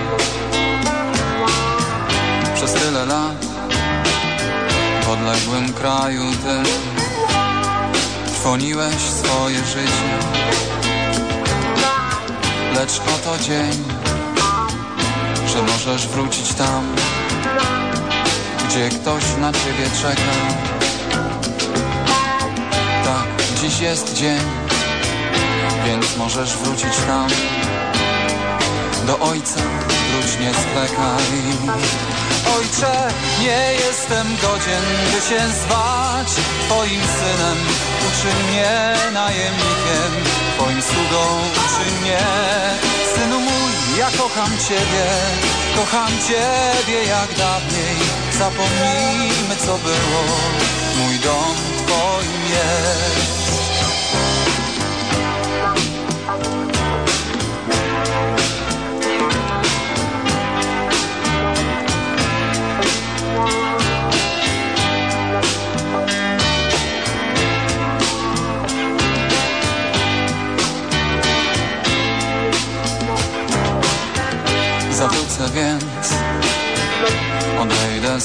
Przez tyle lat w odległym kraju ty trwoniłeś swoje życie. Lecz oto dzień, że możesz wrócić tam, gdzie ktoś na ciebie czeka. Dziś jest dzień, więc możesz wrócić tam. Do Ojca wróć, nie zwlekaj. Ojcze, nie jestem godzien, by się zwać Twoim synem. Uczyń mnie najemnikiem, Twoim sługą uczyń mnie. Synu mój, ja kocham Ciebie jak dawniej. Zapomnijmy, co było, mój dom Twoim jest.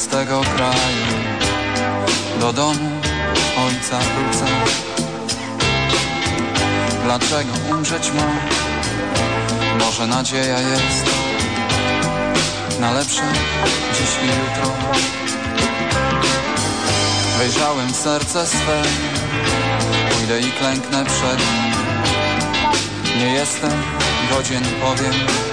z tego kraju. Do domu ojca wrócę. Dlaczego umrzeć mam? Może nadzieja jest na lepsze dziś i jutro. Wejrzałem w serce swe, pójdę i klęknę przed nim. Nie jestem godzien, powiem,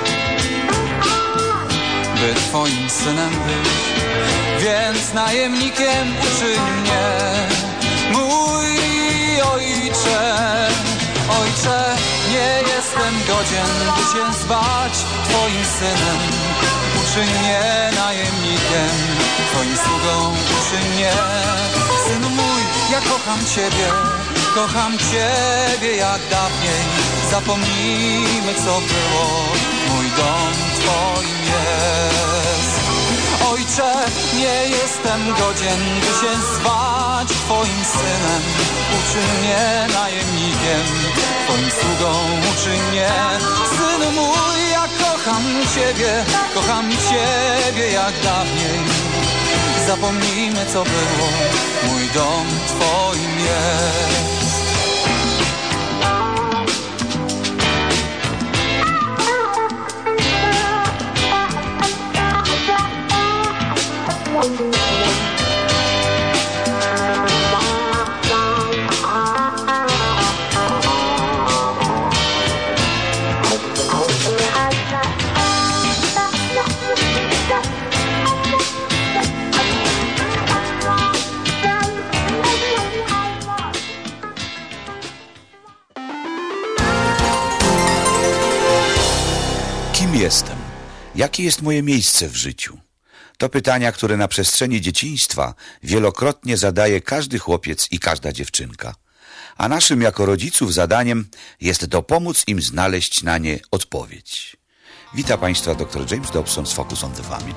by twoim synem być, więc najemnikiem uczyń mnie mój ojcze. Ojcze, nie jestem godzien, by cię zwać twoim synem. Uczyń mnie najemnikiem, twoim sługą uczyń mnie. Synu mój, ja kocham ciebie, kocham ciebie jak dawniej. Zapomnijmy co było, mój dom twoim jest. Ojcze, nie jestem godzien, by się zwać twoim synem. Uczyń mnie najemnikiem, twoim sługą uczyń mnie. Synu mój, ja kocham ciebie jak dawniej. Zapomnijmy co było, mój dom twoim jest. Kim jestem? Jakie jest moje miejsce w życiu? To pytania, które na przestrzeni dzieciństwa wielokrotnie zadaje każdy chłopiec i każda dziewczynka. A naszym jako rodziców zadaniem jest dopomóc im znaleźć na nie odpowiedź. Witam Państwa dr James Dobson z Focus on the Family.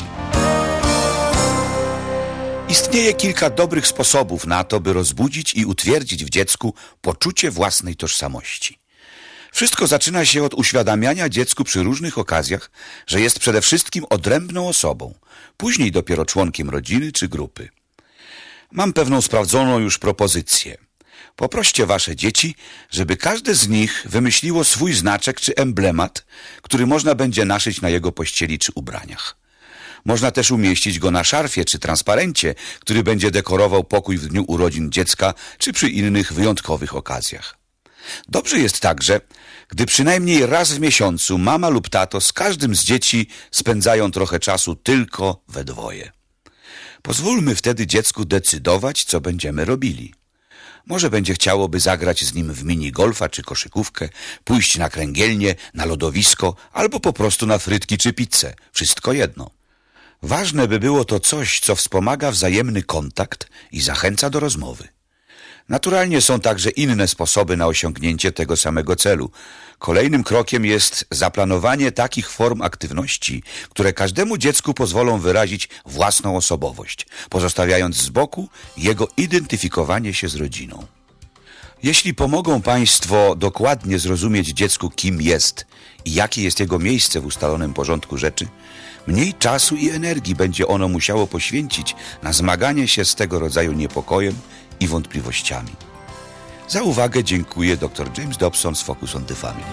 Istnieje kilka dobrych sposobów na to, by rozbudzić i utwierdzić w dziecku poczucie własnej tożsamości. Wszystko zaczyna się od uświadamiania dziecku przy różnych okazjach, że jest przede wszystkim odrębną osobą, później dopiero członkiem rodziny czy grupy. Mam pewną sprawdzoną już propozycję. Poproście wasze dzieci, żeby każde z nich wymyśliło swój znaczek czy emblemat, który można będzie naszyć na jego pościeli czy ubraniach. Można też umieścić go na szarfie czy transparencie, który będzie dekorował pokój w dniu urodzin dziecka czy przy innych wyjątkowych okazjach. Dobrze jest także, gdy przynajmniej raz w miesiącu mama lub tato z każdym z dzieci spędzają trochę czasu tylko we dwoje. Pozwólmy wtedy dziecku decydować, co będziemy robili. Może będzie chciałoby zagrać z nim w minigolfa czy koszykówkę, pójść na kręgielnię, na lodowisko albo po prostu na frytki czy pizzę. Wszystko jedno. Ważne by było to coś, co wspomaga wzajemny kontakt i zachęca do rozmowy. Naturalnie są także inne sposoby na osiągnięcie tego samego celu. Kolejnym krokiem jest zaplanowanie takich form aktywności, które każdemu dziecku pozwolą wyrazić własną osobowość, pozostawiając z boku jego identyfikowanie się z rodziną. Jeśli pomogą Państwo dokładnie zrozumieć dziecku, kim jest i jakie jest jego miejsce w ustalonym porządku rzeczy, mniej czasu i energii będzie ono musiało poświęcić na zmaganie się z tego rodzaju niepokojem i wątpliwościami. Za uwagę dziękuję dr James Dobson z Focus on the Family.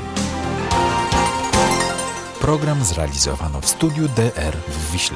Program zrealizowano w studiu DR w Wiśle.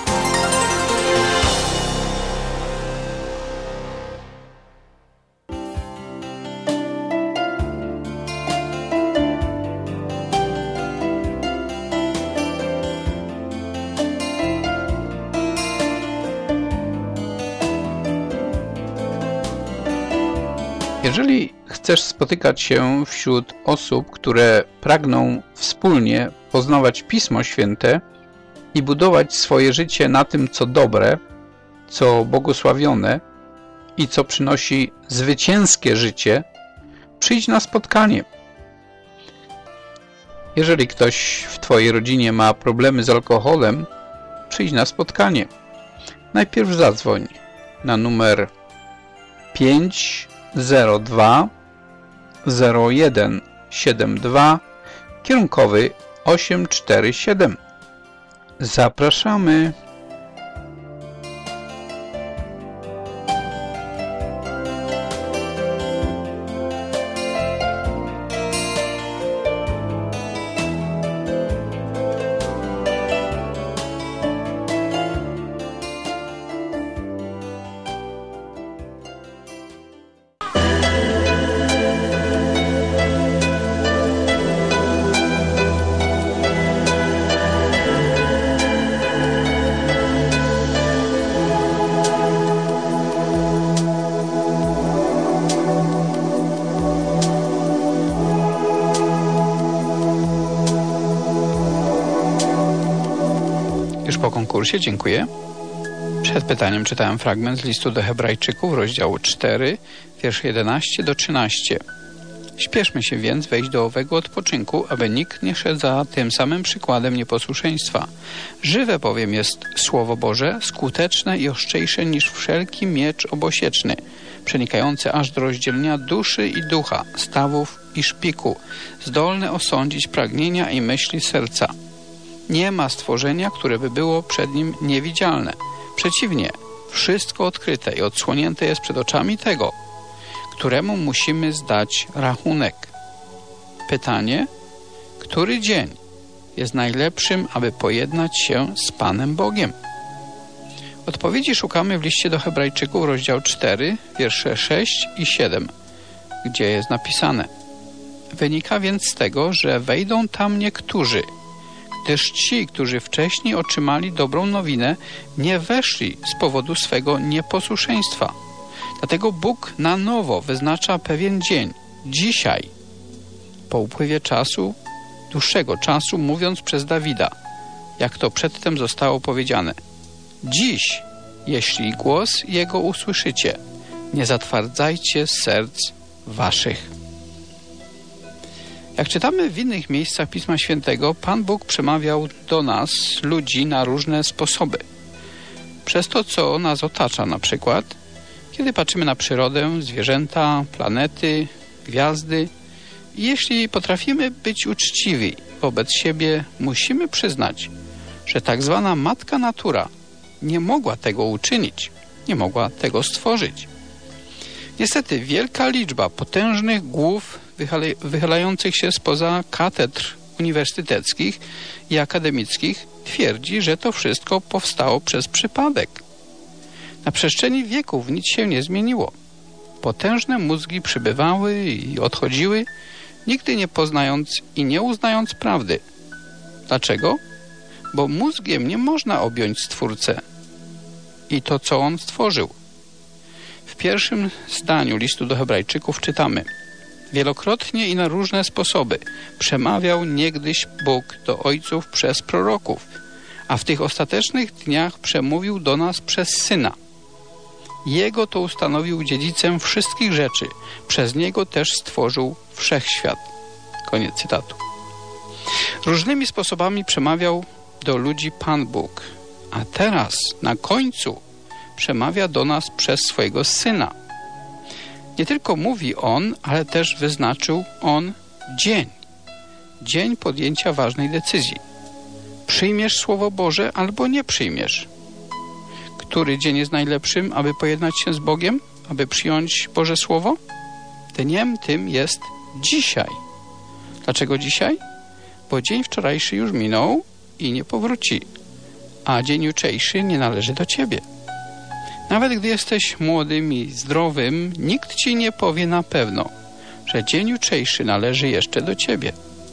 Jeżeli chcesz spotykać się wśród osób, które pragną wspólnie poznawać Pismo Święte i budować swoje życie na tym, co dobre, co błogosławione i co przynosi zwycięskie życie, przyjdź na spotkanie. Jeżeli ktoś w Twojej rodzinie ma problemy z alkoholem, przyjdź na spotkanie. Najpierw zadzwoń na numer 502 0172 kierunkowy 847. Zapraszamy. kursie, dziękuję. Przed pytaniem czytałem fragment z listu do Hebrajczyków, rozdziału 4, wiersze 11 do 13. Śpieszmy się więc wejść do owego odpoczynku, aby nikt nie szedł za tym samym przykładem nieposłuszeństwa. Żywe bowiem jest Słowo Boże, skuteczne i ostrzejsze niż wszelki miecz obosieczny, przenikający aż do rozdzielenia duszy i ducha, stawów i szpiku, zdolny osądzić pragnienia i myśli serca. Nie ma stworzenia, które by było przed nim niewidzialne. Przeciwnie, wszystko odkryte i odsłonięte jest przed oczami tego, któremu musimy zdać rachunek. Pytanie, który dzień jest najlepszym, aby pojednać się z Panem Bogiem? Odpowiedzi szukamy w liście do Hebrajczyków, rozdział 4, wiersze 6 i 7, gdzie jest napisane: wynika więc z tego, że wejdą tam niektórzy, gdyż ci, którzy wcześniej otrzymali dobrą nowinę, nie weszli z powodu swego nieposłuszeństwa. Dlatego Bóg na nowo wyznacza pewien dzień, dzisiaj, po upływie czasu, dłuższego czasu, mówiąc przez Dawida, jak to przedtem zostało powiedziane: dziś, jeśli głos Jego usłyszycie, nie zatwardzajcie serc waszych. Jak czytamy w innych miejscach Pisma Świętego, Pan Bóg przemawiał do nas, ludzi, na różne sposoby. Przez to, co nas otacza, na przykład, kiedy patrzymy na przyrodę, zwierzęta, planety, gwiazdy. I jeśli potrafimy być uczciwi wobec siebie, musimy przyznać, że tak zwana matka natura nie mogła tego uczynić, nie mogła tego stworzyć. Niestety wielka liczba potężnych głów wychylających się spoza katedr uniwersyteckich i akademickich twierdzi, że to wszystko powstało przez przypadek. Na przestrzeni wieków nic się nie zmieniło. Potężne mózgi przybywały i odchodziły, nigdy nie poznając i nie uznając prawdy. Dlaczego? Bo mózgiem nie można objąć Stwórcę i to, co On stworzył. W pierwszym zdaniu listu do Hebrajczyków czytamy: wielokrotnie i na różne sposoby przemawiał niegdyś Bóg do ojców przez proroków, a w tych ostatecznych dniach przemówił do nas przez Syna. Jego to ustanowił dziedzicem wszystkich rzeczy, przez Niego też stworzył wszechświat. Koniec cytatu. Różnymi sposobami przemawiał do ludzi Pan Bóg, a teraz, na końcu, przemawia do nas przez swojego Syna. Nie tylko mówi On, ale też wyznaczył On dzień. Dzień podjęcia ważnej decyzji. Przyjmiesz Słowo Boże albo nie przyjmiesz. Który dzień jest najlepszym, aby pojednać się z Bogiem, aby przyjąć Boże Słowo? Dniem tym jest dzisiaj. Dlaczego dzisiaj? Bo dzień wczorajszy już minął i nie powróci, a dzień jutrzejszy nie należy do ciebie. Nawet gdy jesteś młodym i zdrowym, nikt ci nie powie na pewno, że dzień jutrzejszy należy jeszcze do ciebie.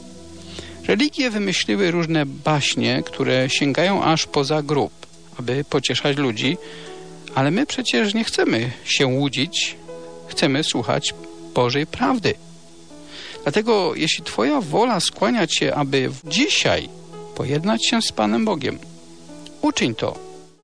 Religie wymyśliły różne baśnie, które sięgają aż poza grób, aby pocieszać ludzi, ale my przecież nie chcemy się łudzić, chcemy słuchać Bożej prawdy. Dlatego jeśli Twoja wola skłania Cię, aby dzisiaj pojednać się z Panem Bogiem, uczyń to.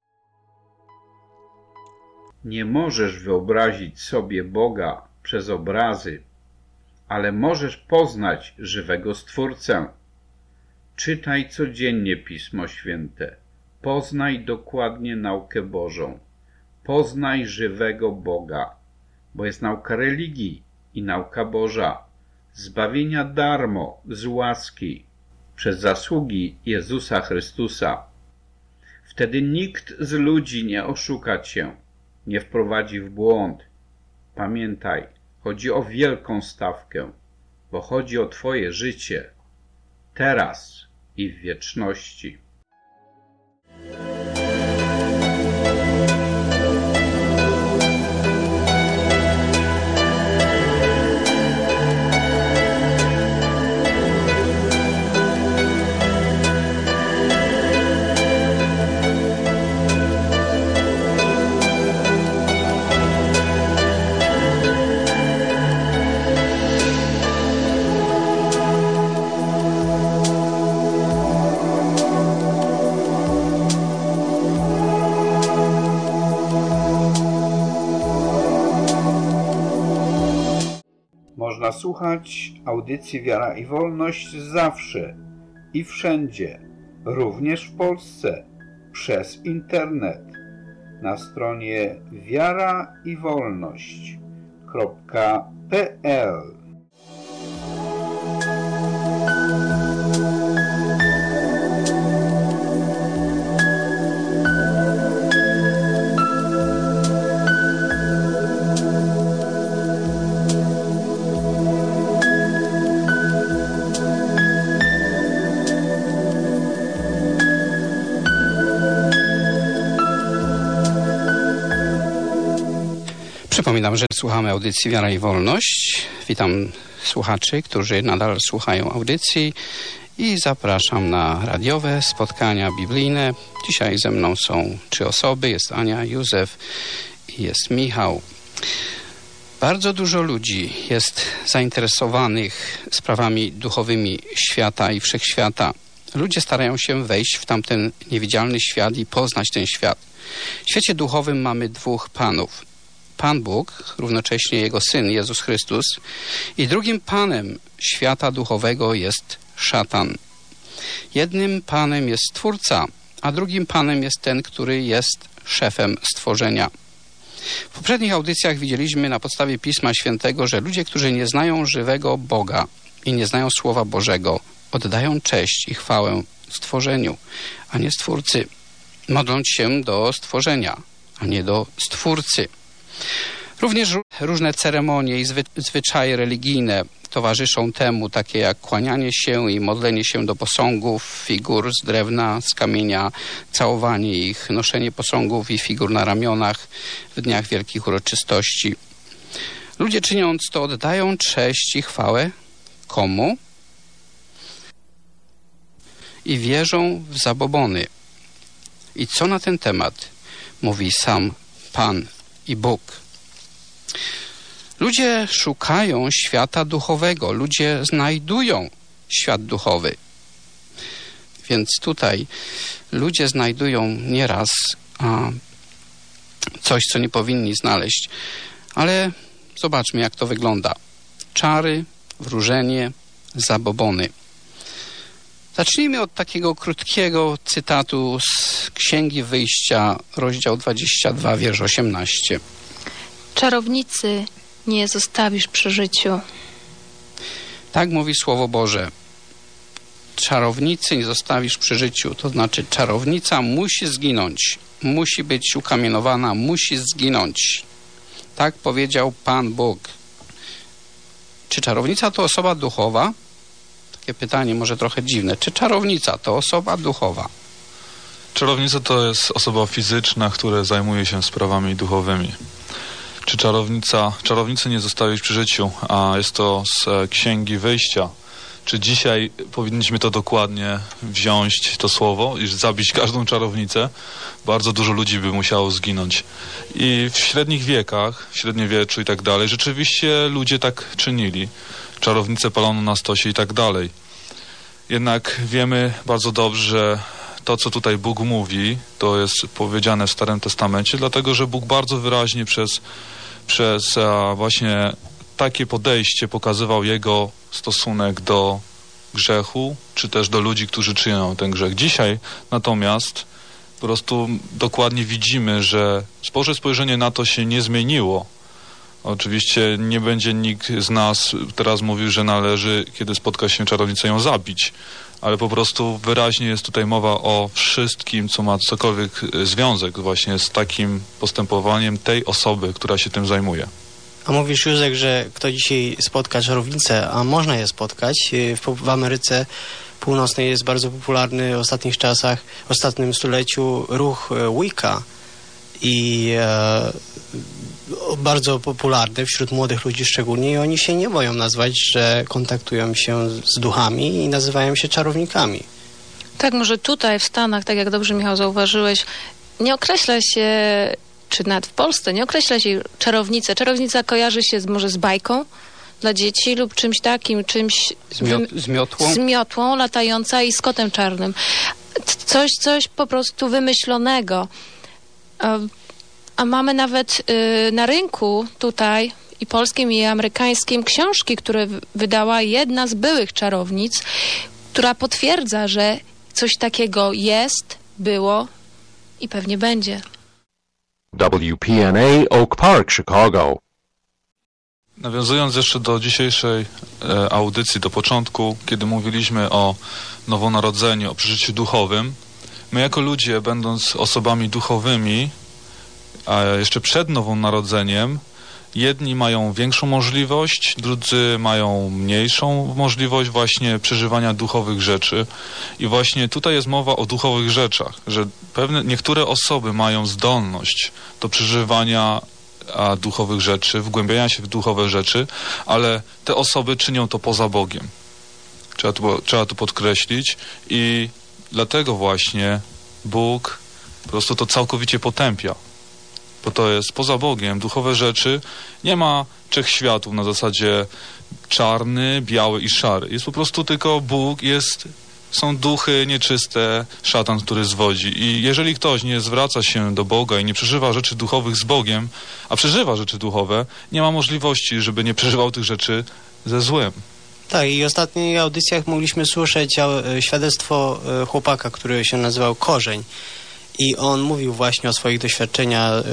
Nie możesz wyobrazić sobie Boga przez obrazy, ale możesz poznać żywego Stwórcę. Czytaj codziennie Pismo Święte. Poznaj dokładnie naukę Bożą. Poznaj żywego Boga, bo jest nauka religii i nauka Boża, zbawienia darmo, z łaski, przez zasługi Jezusa Chrystusa. Wtedy nikt z ludzi nie oszuka cię, nie wprowadzi w błąd. Pamiętaj, chodzi o wielką stawkę, bo chodzi o twoje życie, teraz i w wieczności. Można słuchać audycji Wiara i Wolność zawsze i wszędzie, również w Polsce, przez internet na stronie wiaraiwolność.pl. Przypominam, że słuchamy audycji Wiara i Wolność. Witam słuchaczy, którzy nadal słuchają audycji i zapraszam na radiowe spotkania biblijne. Dzisiaj ze mną są 3 osoby. Jest Ania, Józef i jest Michał. Bardzo dużo ludzi jest zainteresowanych sprawami duchowymi świata i wszechświata. Ludzie starają się wejść w tamten niewidzialny świat i poznać ten świat. W świecie duchowym mamy 2 panów. Pan Bóg, równocześnie Jego Syn Jezus Chrystus, i drugim panem świata duchowego jest szatan. Jednym panem jest Stwórca, a drugim panem jest ten, który jest szefem stworzenia. W poprzednich audycjach widzieliśmy na podstawie Pisma Świętego, że ludzie, którzy nie znają żywego Boga i nie znają Słowa Bożego, oddają cześć i chwałę stworzeniu, a nie Stwórcy, modląc się do stworzenia, a nie do Stwórcy. Również różne ceremonie i zwyczaje religijne towarzyszą temu, takie jak kłanianie się i modlenie się do posągów, figur z drewna, z kamienia, całowanie ich, noszenie posągów i figur na ramionach w dniach wielkich uroczystości. Ludzie, czyniąc to, oddają cześć i chwałę komu? I wierzą w zabobony. I co na ten temat mówi sam Pan i Bóg? Ludzie szukają świata duchowego, ludzie znajdują świat duchowy. Więc tutaj ludzie znajdują nieraz coś, co nie powinni znaleźć. Ale zobaczmy, jak to wygląda. Czary, wróżenie, zabobony. Zacznijmy od takiego krótkiego cytatu z Księgi Wyjścia, rozdział 22, wiersz 18. Czarownicy nie zostawisz przy życiu. Tak mówi Słowo Boże. Czarownicy nie zostawisz przy życiu. To znaczy czarownica musi zginąć. Musi być ukamienowana, musi zginąć. Tak powiedział Pan Bóg. Czy czarownica to osoba duchowa? Takie pytanie może trochę dziwne. Czy czarownica to osoba duchowa? Czarownica to jest osoba fizyczna, która zajmuje się sprawami duchowymi. Czy czarownicy nie zostawić przy życiu, a jest to z Księgi Wyjścia. Czy dzisiaj powinniśmy to dokładnie wziąć, to słowo, iż zabić każdą czarownicę? Bardzo dużo ludzi by musiało zginąć. I w średnich wiekach, w średniowieczu i tak dalej, rzeczywiście ludzie tak czynili. Czarownice palono na stosie i tak dalej. Jednak wiemy bardzo dobrze, że to, co tutaj Bóg mówi, to jest powiedziane w Starym Testamencie, dlatego, że Bóg bardzo wyraźnie przez właśnie takie podejście pokazywał Jego stosunek do grzechu, czy też do ludzi, którzy czynią ten grzech. Dzisiaj natomiast po prostu dokładnie widzimy, że Boże spojrzenie na to się nie zmieniło. Oczywiście nie będzie nikt z nas teraz mówił, że należy, kiedy spotka się czarownicę, ją zabić, ale po prostu wyraźnie jest tutaj mowa o wszystkim, co ma cokolwiek związek właśnie z takim postępowaniem tej osoby, która się tym zajmuje. A mówisz, Józek, że kto dzisiaj spotka czarownicę, a można je spotkać. W Ameryce Północnej jest bardzo popularny w ostatnich czasach, w ostatnim stuleciu ruch Wicca i bardzo popularny wśród młodych ludzi szczególnie i oni się nie boją nazwać, że kontaktują się z duchami i nazywają się czarownikami. Tak, może tutaj w Stanach, tak jak dobrze Michał zauważyłeś, nie określa się, czy nawet w Polsce, nie określa się czarownicę. Czarownica kojarzy się może z bajką dla dzieci lub czymś takim, czymś... Z miotłą? Z miotłą latająca i z kotem czarnym. Coś po prostu wymyślonego. A mamy nawet na rynku tutaj i polskim, i amerykańskim książki, które wydała jedna z byłych czarownic, która potwierdza, że coś takiego jest, było i pewnie będzie. WPNA Oak Park, Chicago. Nawiązując jeszcze do dzisiejszej audycji, do początku, kiedy mówiliśmy o nowonarodzeniu, o przeżyciu duchowym, my jako ludzie, będąc osobami duchowymi, a jeszcze przed nowonarodzeniem, jedni mają większą możliwość, drudzy mają mniejszą możliwość właśnie przeżywania duchowych rzeczy. I właśnie tutaj jest mowa o duchowych rzeczach, że niektóre osoby mają zdolność do przeżywania duchowych rzeczy, wgłębiania się w duchowe rzeczy, ale te osoby czynią to poza Bogiem. Trzeba to podkreślić i dlatego właśnie Bóg po prostu to całkowicie potępia. Bo to jest poza Bogiem, duchowe rzeczy. Nie ma trzech światów na zasadzie czarny, biały i szary. Jest po prostu tylko Bóg, są duchy nieczyste, szatan, który zwodzi. I jeżeli ktoś nie zwraca się do Boga i nie przeżywa rzeczy duchowych z Bogiem, a przeżywa rzeczy duchowe, nie ma możliwości, żeby nie przeżywał tych rzeczy ze złem. Tak, i w ostatnich audycjach mogliśmy słyszeć świadectwo chłopaka, który się nazywał Korzeń. I on mówił właśnie o swoich doświadczeniach,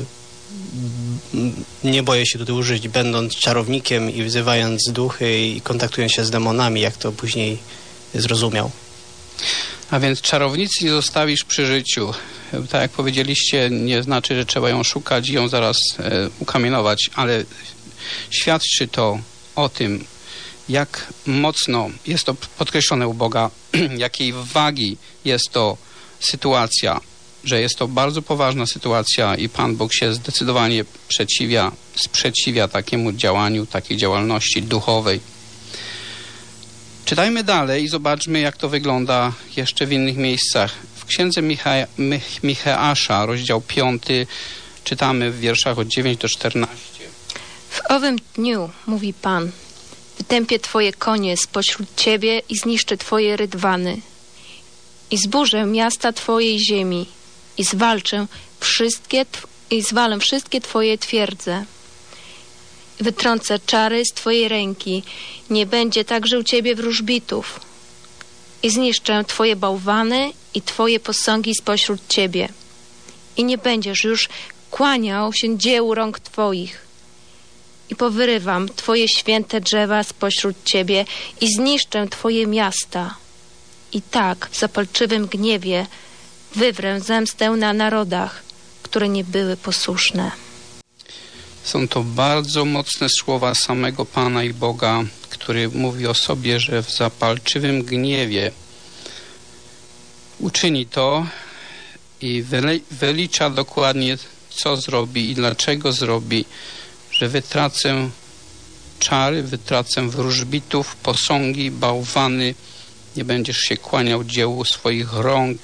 nie boję się tutaj użyć, będąc czarownikiem i wzywając duchy i kontaktując się z demonami, jak to później zrozumiał. A więc czarownicy nie zostawisz przy życiu. Tak jak powiedzieliście, nie znaczy, że trzeba ją szukać i ją zaraz ukamienować, ale świadczy to o tym, jak mocno jest to podkreślone u Boga, jakiej wagi jest to sytuacja, że jest to bardzo poważna sytuacja i Pan Bóg się zdecydowanie sprzeciwia takiemu działaniu, takiej działalności duchowej. Czytajmy dalej i zobaczmy, jak to wygląda jeszcze w innych miejscach. W księdze Micheasza, rozdział 5, czytamy w wierszach od 9 do 14. W owym dniu, mówi Pan, wytępię Twoje konie spośród Ciebie i zniszczę Twoje rydwany. I zburzę miasta Twojej ziemi i zwalę wszystkie Twoje twierdze. Wytrącę czary z Twojej ręki, nie będzie także u Ciebie wróżbitów. I zniszczę Twoje bałwany i Twoje posągi spośród Ciebie. I nie będziesz już kłaniał się dziełu rąk Twoich. I powyrywam Twoje święte drzewa spośród Ciebie i zniszczę Twoje miasta. I tak w zapalczywym gniewie wywrę zemstę na narodach, które nie były posłuszne. Są to bardzo mocne słowa samego Pana i Boga, który mówi o sobie, że w zapalczywym gniewie uczyni to i wylicza dokładnie, co zrobi i dlaczego zrobi, że wytracę czary, wytracę wróżbitów, posągi, bałwany, nie będziesz się kłaniał dziełu swoich rąk.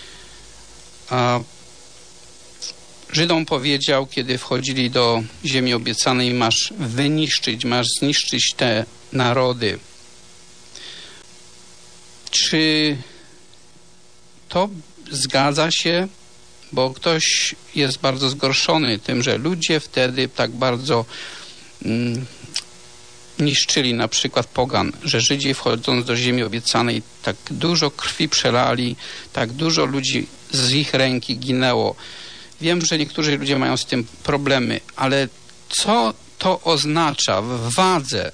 A Żydom powiedział, kiedy wchodzili do ziemi obiecanej, masz zniszczyć te narody. Czy to zgadza się? Bo ktoś jest bardzo zgorszony tym, że ludzie wtedy tak bardzo niszczyli na przykład pogan, że Żydzi wchodząc do ziemi obiecanej tak dużo krwi przelali, tak dużo ludzi z ich ręki ginęło. Wiem, że niektórzy ludzie mają z tym problemy, ale co to oznacza w wadze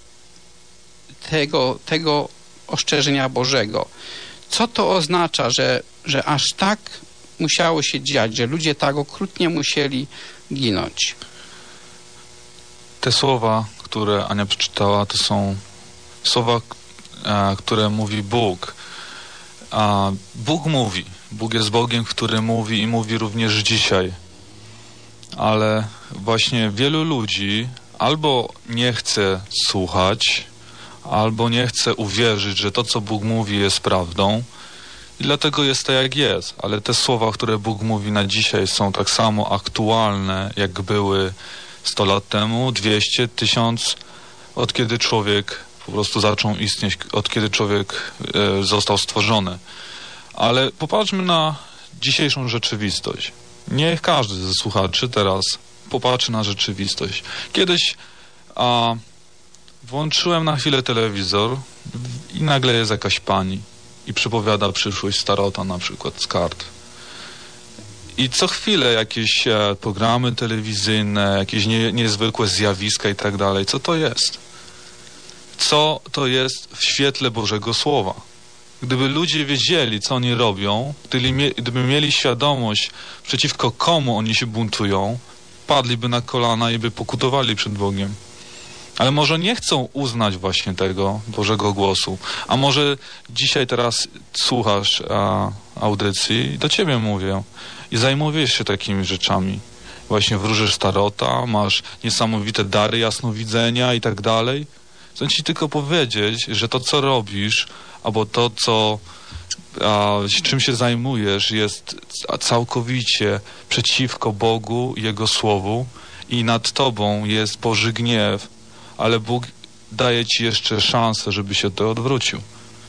tego ostrzeżenia Bożego? Co to oznacza, że aż tak musiało się dziać, że ludzie tak okrutnie musieli ginąć? Te słowa, które Ania przeczytała, to są słowa, które mówi Bóg. A Bóg mówi. Bóg jest Bogiem, który mówi i mówi również dzisiaj. Ale właśnie wielu ludzi albo nie chce słuchać, albo nie chce uwierzyć, że to, co Bóg mówi, jest prawdą. I dlatego jest tak, jak jest. Ale te słowa, które Bóg mówi na dzisiaj, są tak samo aktualne, jak były 100 lat temu, 200, 1000, od kiedy człowiek po prostu zaczął istnieć, od kiedy człowiek został stworzony. Ale popatrzmy na dzisiejszą rzeczywistość. Niech każdy ze słuchaczy teraz popatrzy na rzeczywistość. Kiedyś włączyłem na chwilę telewizor i nagle jest jakaś pani i przepowiada przyszłość starota, na przykład z kart. I co chwilę jakieś programy telewizyjne, jakieś niezwykłe zjawiska i tak dalej. Co to jest? Co to jest w świetle Bożego Słowa? Gdyby ludzie wiedzieli, co oni robią, gdyby mieli świadomość, przeciwko komu oni się buntują, padliby na kolana i by pokutowali przed Bogiem. Ale może nie chcą uznać właśnie tego Bożego głosu. A może dzisiaj teraz słuchasz audycji i do ciebie mówię i zajmujesz się takimi rzeczami. Właśnie wróżysz starota, masz niesamowite dary jasnowidzenia i tak dalej. Chcę ci tylko powiedzieć, że to, co robisz, albo to, czym się zajmujesz, jest całkowicie przeciwko Bogu i Jego Słowu i nad tobą jest Boży gniew, ale Bóg daje ci jeszcze szansę, żeby się od tego odwrócił.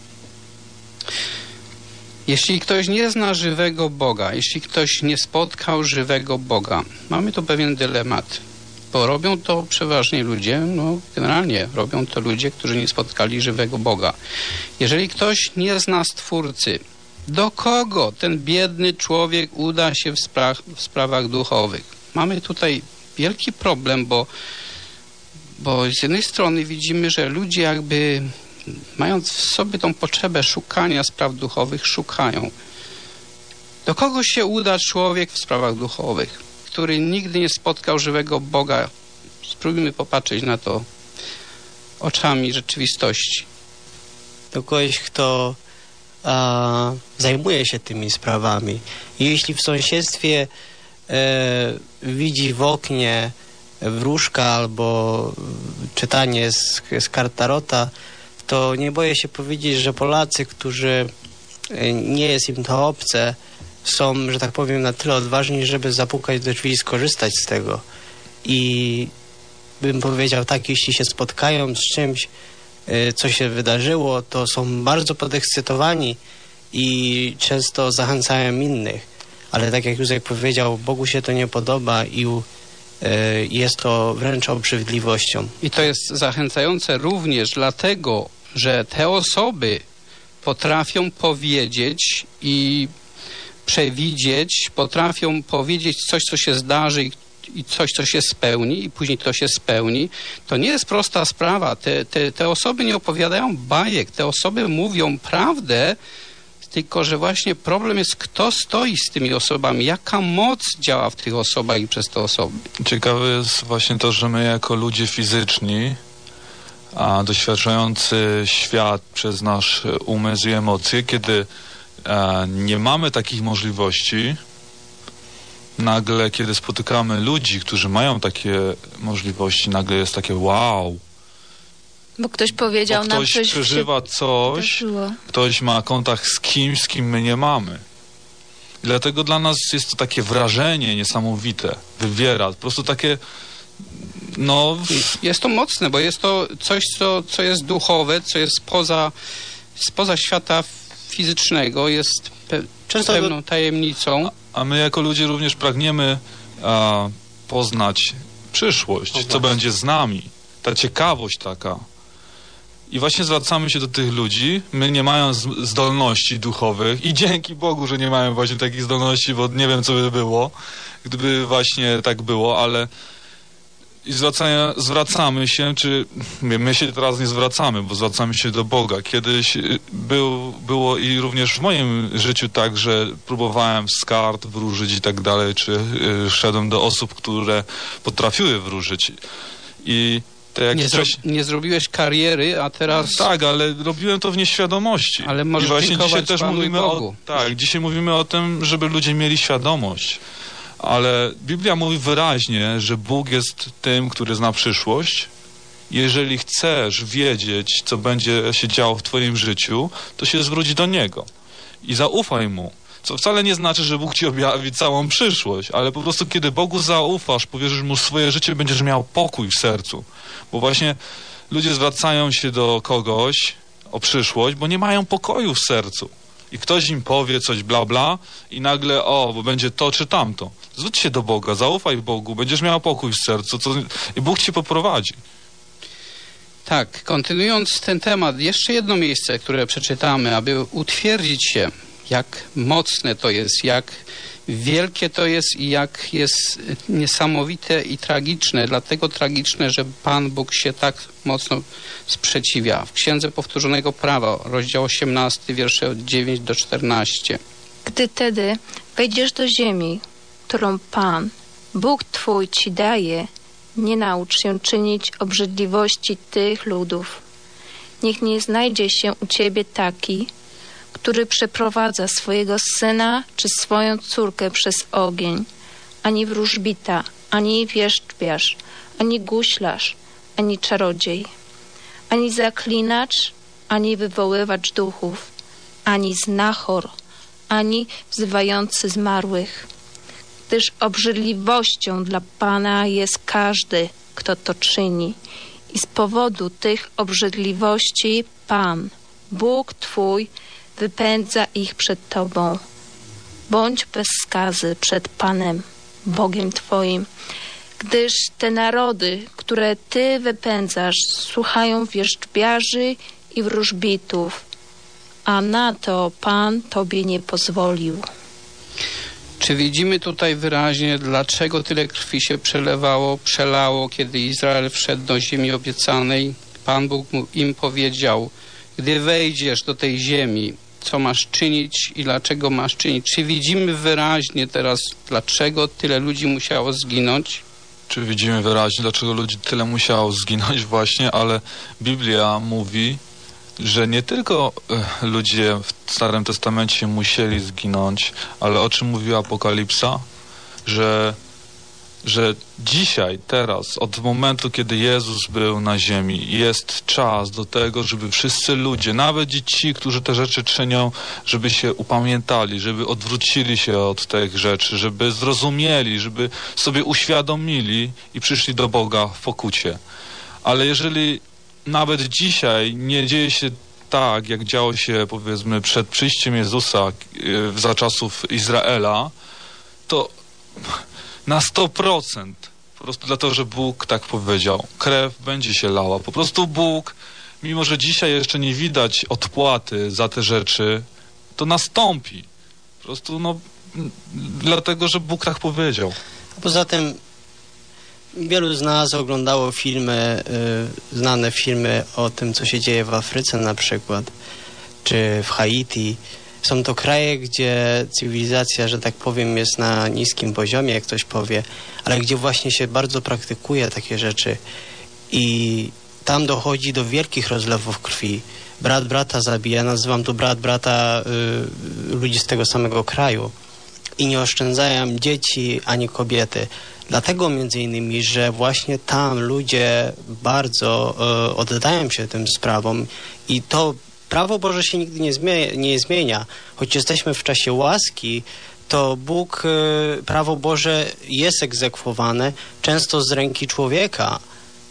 Jeśli ktoś nie zna żywego Boga, jeśli ktoś nie spotkał żywego Boga, mamy tu pewien dylemat, bo robią to przeważnie ludzie, generalnie robią to ludzie, którzy nie spotkali żywego Boga. Jeżeli ktoś nie zna Stwórcy, do kogo ten biedny człowiek uda się w sprawach duchowych? Mamy tutaj wielki problem, bo z jednej strony widzimy, że ludzie jakby mając w sobie tą potrzebę szukania spraw duchowych, szukają. Do kogo się uda człowiek w sprawach duchowych, który nigdy nie spotkał żywego Boga? Spróbujmy popatrzeć na to oczami rzeczywistości. Do kogoś, kto zajmuje się tymi sprawami. Jeśli w sąsiedztwie widzi w oknie wróżka albo czytanie z kart tarota, to nie boję się powiedzieć, że Polacy, którzy nie jest im to obce, są, że tak powiem, na tyle odważni, żeby zapukać do drzwi i skorzystać z tego. I bym powiedział tak, jeśli się spotkają z czymś, co się wydarzyło, to są bardzo podekscytowani i często zachęcają innych. Ale tak jak Józef powiedział, Bogu się to nie podoba i jest to wręcz obrzydliwością. I to jest zachęcające również dlatego, że te osoby potrafią powiedzieć i przewidzieć, potrafią powiedzieć coś, co się zdarzy i coś, co się spełni i później to się spełni. To nie jest prosta sprawa. Te osoby nie opowiadają bajek, te osoby mówią prawdę, tylko że właśnie problem jest, kto stoi z tymi osobami, jaka moc działa w tych osobach i przez te osoby. Ciekawe jest właśnie to, że my jako ludzie fizyczni, a doświadczający świat przez nasz umysł i emocje, kiedy nie mamy takich możliwości, nagle kiedy spotykamy ludzi, którzy mają takie możliwości, nagle jest takie wow. Bo ktoś powiedział nam coś. Ktoś przeżywa coś, ktoś ma kontakt z kimś, z kim my nie mamy. I dlatego dla nas jest to takie wrażenie niesamowite, wywiera, po prostu takie, Jest to mocne, bo jest to coś, co jest duchowe, co jest spoza świata fizycznego, jest pewną tajemnicą. A my jako ludzie również pragniemy poznać przyszłość, co będzie z nami, ta ciekawość taka. I właśnie zwracamy się do tych ludzi, my nie mają zdolności duchowych i dzięki Bogu, że nie mają właśnie takich zdolności, bo nie wiem, co by było, gdyby właśnie tak było, ale i zwracamy się, czy my się teraz nie zwracamy, bo zwracamy się do Boga. Kiedyś było i również w moim życiu tak, że próbowałem z kart wróżyć i tak dalej, czy szedłem do osób, które potrafiły wróżyć. I nie zrobiłeś kariery, a teraz... Tak, ale robiłem to w nieświadomości. Ale możesz i właśnie dzisiaj też mówimy Bogu. Dzisiaj mówimy o tym, żeby ludzie mieli świadomość. Ale Biblia mówi wyraźnie, że Bóg jest tym, który zna przyszłość. Jeżeli chcesz wiedzieć, co będzie się działo w twoim życiu, to się zwróć do Niego i zaufaj Mu. Co wcale nie znaczy, że Bóg ci objawi całą przyszłość, ale po prostu kiedy Bogu zaufasz, powierzysz Mu swoje życie, będziesz miał pokój w sercu. Bo właśnie ludzie zwracają się do kogoś o przyszłość, bo nie mają pokoju w sercu. i ktoś im powie coś bla bla i nagle, bo będzie to czy tamto. Zwróć się do Boga, zaufaj Bogu, będziesz miał pokój w sercu i Bóg ci poprowadzi. Tak, kontynuując ten temat, jeszcze jedno miejsce, które przeczytamy, aby utwierdzić się, jak mocne to jest, jak wielkie to jest i jak jest niesamowite i tragiczne. Dlatego tragiczne, że Pan Bóg się tak mocno sprzeciwia. W Księdze Powtórzonego Prawa, rozdział 18, wiersze od 9 do 14. Gdy tedy wejdziesz do ziemi, którą Pan, Bóg Twój ci daje, nie naucz się czynić obrzydliwości tych ludów. Niech nie znajdzie się u Ciebie taki, który przeprowadza swojego syna czy swoją córkę przez ogień, ani wróżbita, ani wieszczbiarz, ani guślarz, ani czarodziej, ani zaklinacz, ani wywoływacz duchów, ani znachor, ani wzywający zmarłych. Gdyż obrzydliwością dla Pana jest każdy, kto to czyni. I z powodu tych obrzydliwości Pan, Bóg Twój, wypędza ich przed Tobą. Bądź bez skazy przed Panem, Bogiem Twoim, gdyż te narody, które Ty wypędzasz, słuchają wieszczbiarzy i wróżbitów, a na to Pan Tobie nie pozwolił. Czy widzimy tutaj wyraźnie, dlaczego tyle krwi się przelało, kiedy Izrael wszedł do ziemi obiecanej? Pan Bóg im powiedział, gdy wejdziesz do tej ziemi, co masz czynić i dlaczego masz czynić. Czy widzimy wyraźnie teraz, dlaczego tyle ludzi musiało zginąć? Czy widzimy wyraźnie, dlaczego ludzi tyle musiało zginąć właśnie, ale Biblia mówi, że nie tylko ludzie w Starym Testamencie musieli zginąć, ale o czym mówi Apokalipsa? Że dzisiaj, teraz, od momentu, kiedy Jezus był na ziemi, jest czas do tego, żeby wszyscy ludzie, nawet ci, którzy te rzeczy czynią, żeby się upamiętali, żeby odwrócili się od tych rzeczy, żeby zrozumieli, żeby sobie uświadomili i przyszli do Boga w pokucie. Ale jeżeli nawet dzisiaj nie dzieje się tak, jak działo się, powiedzmy, przed przyjściem Jezusa za czasów Izraela, to na 100%, po prostu dlatego, że Bóg tak powiedział, krew będzie się lała. Po prostu Bóg, mimo że dzisiaj jeszcze nie widać odpłaty za te rzeczy, to nastąpi. Po prostu, dlatego, że Bóg tak powiedział. Poza tym wielu z nas oglądało filmy, znane filmy o tym, co się dzieje w Afryce na przykład, czy w Haiti. Są to kraje, gdzie cywilizacja, że tak powiem, jest na niskim poziomie, jak ktoś powie, ale gdzie właśnie się bardzo praktykuje takie rzeczy i tam dochodzi do wielkich rozlewów krwi. Brat brata zabija, nazywam tu brat brata ludzi z tego samego kraju i nie oszczędzają dzieci ani kobiety. Dlatego między innymi, że właśnie tam ludzie bardzo oddają się tym sprawom i to prawo Boże się nigdy nie zmienia. Choć jesteśmy w czasie łaski, to Bóg, prawo Boże jest egzekwowane często z ręki człowieka,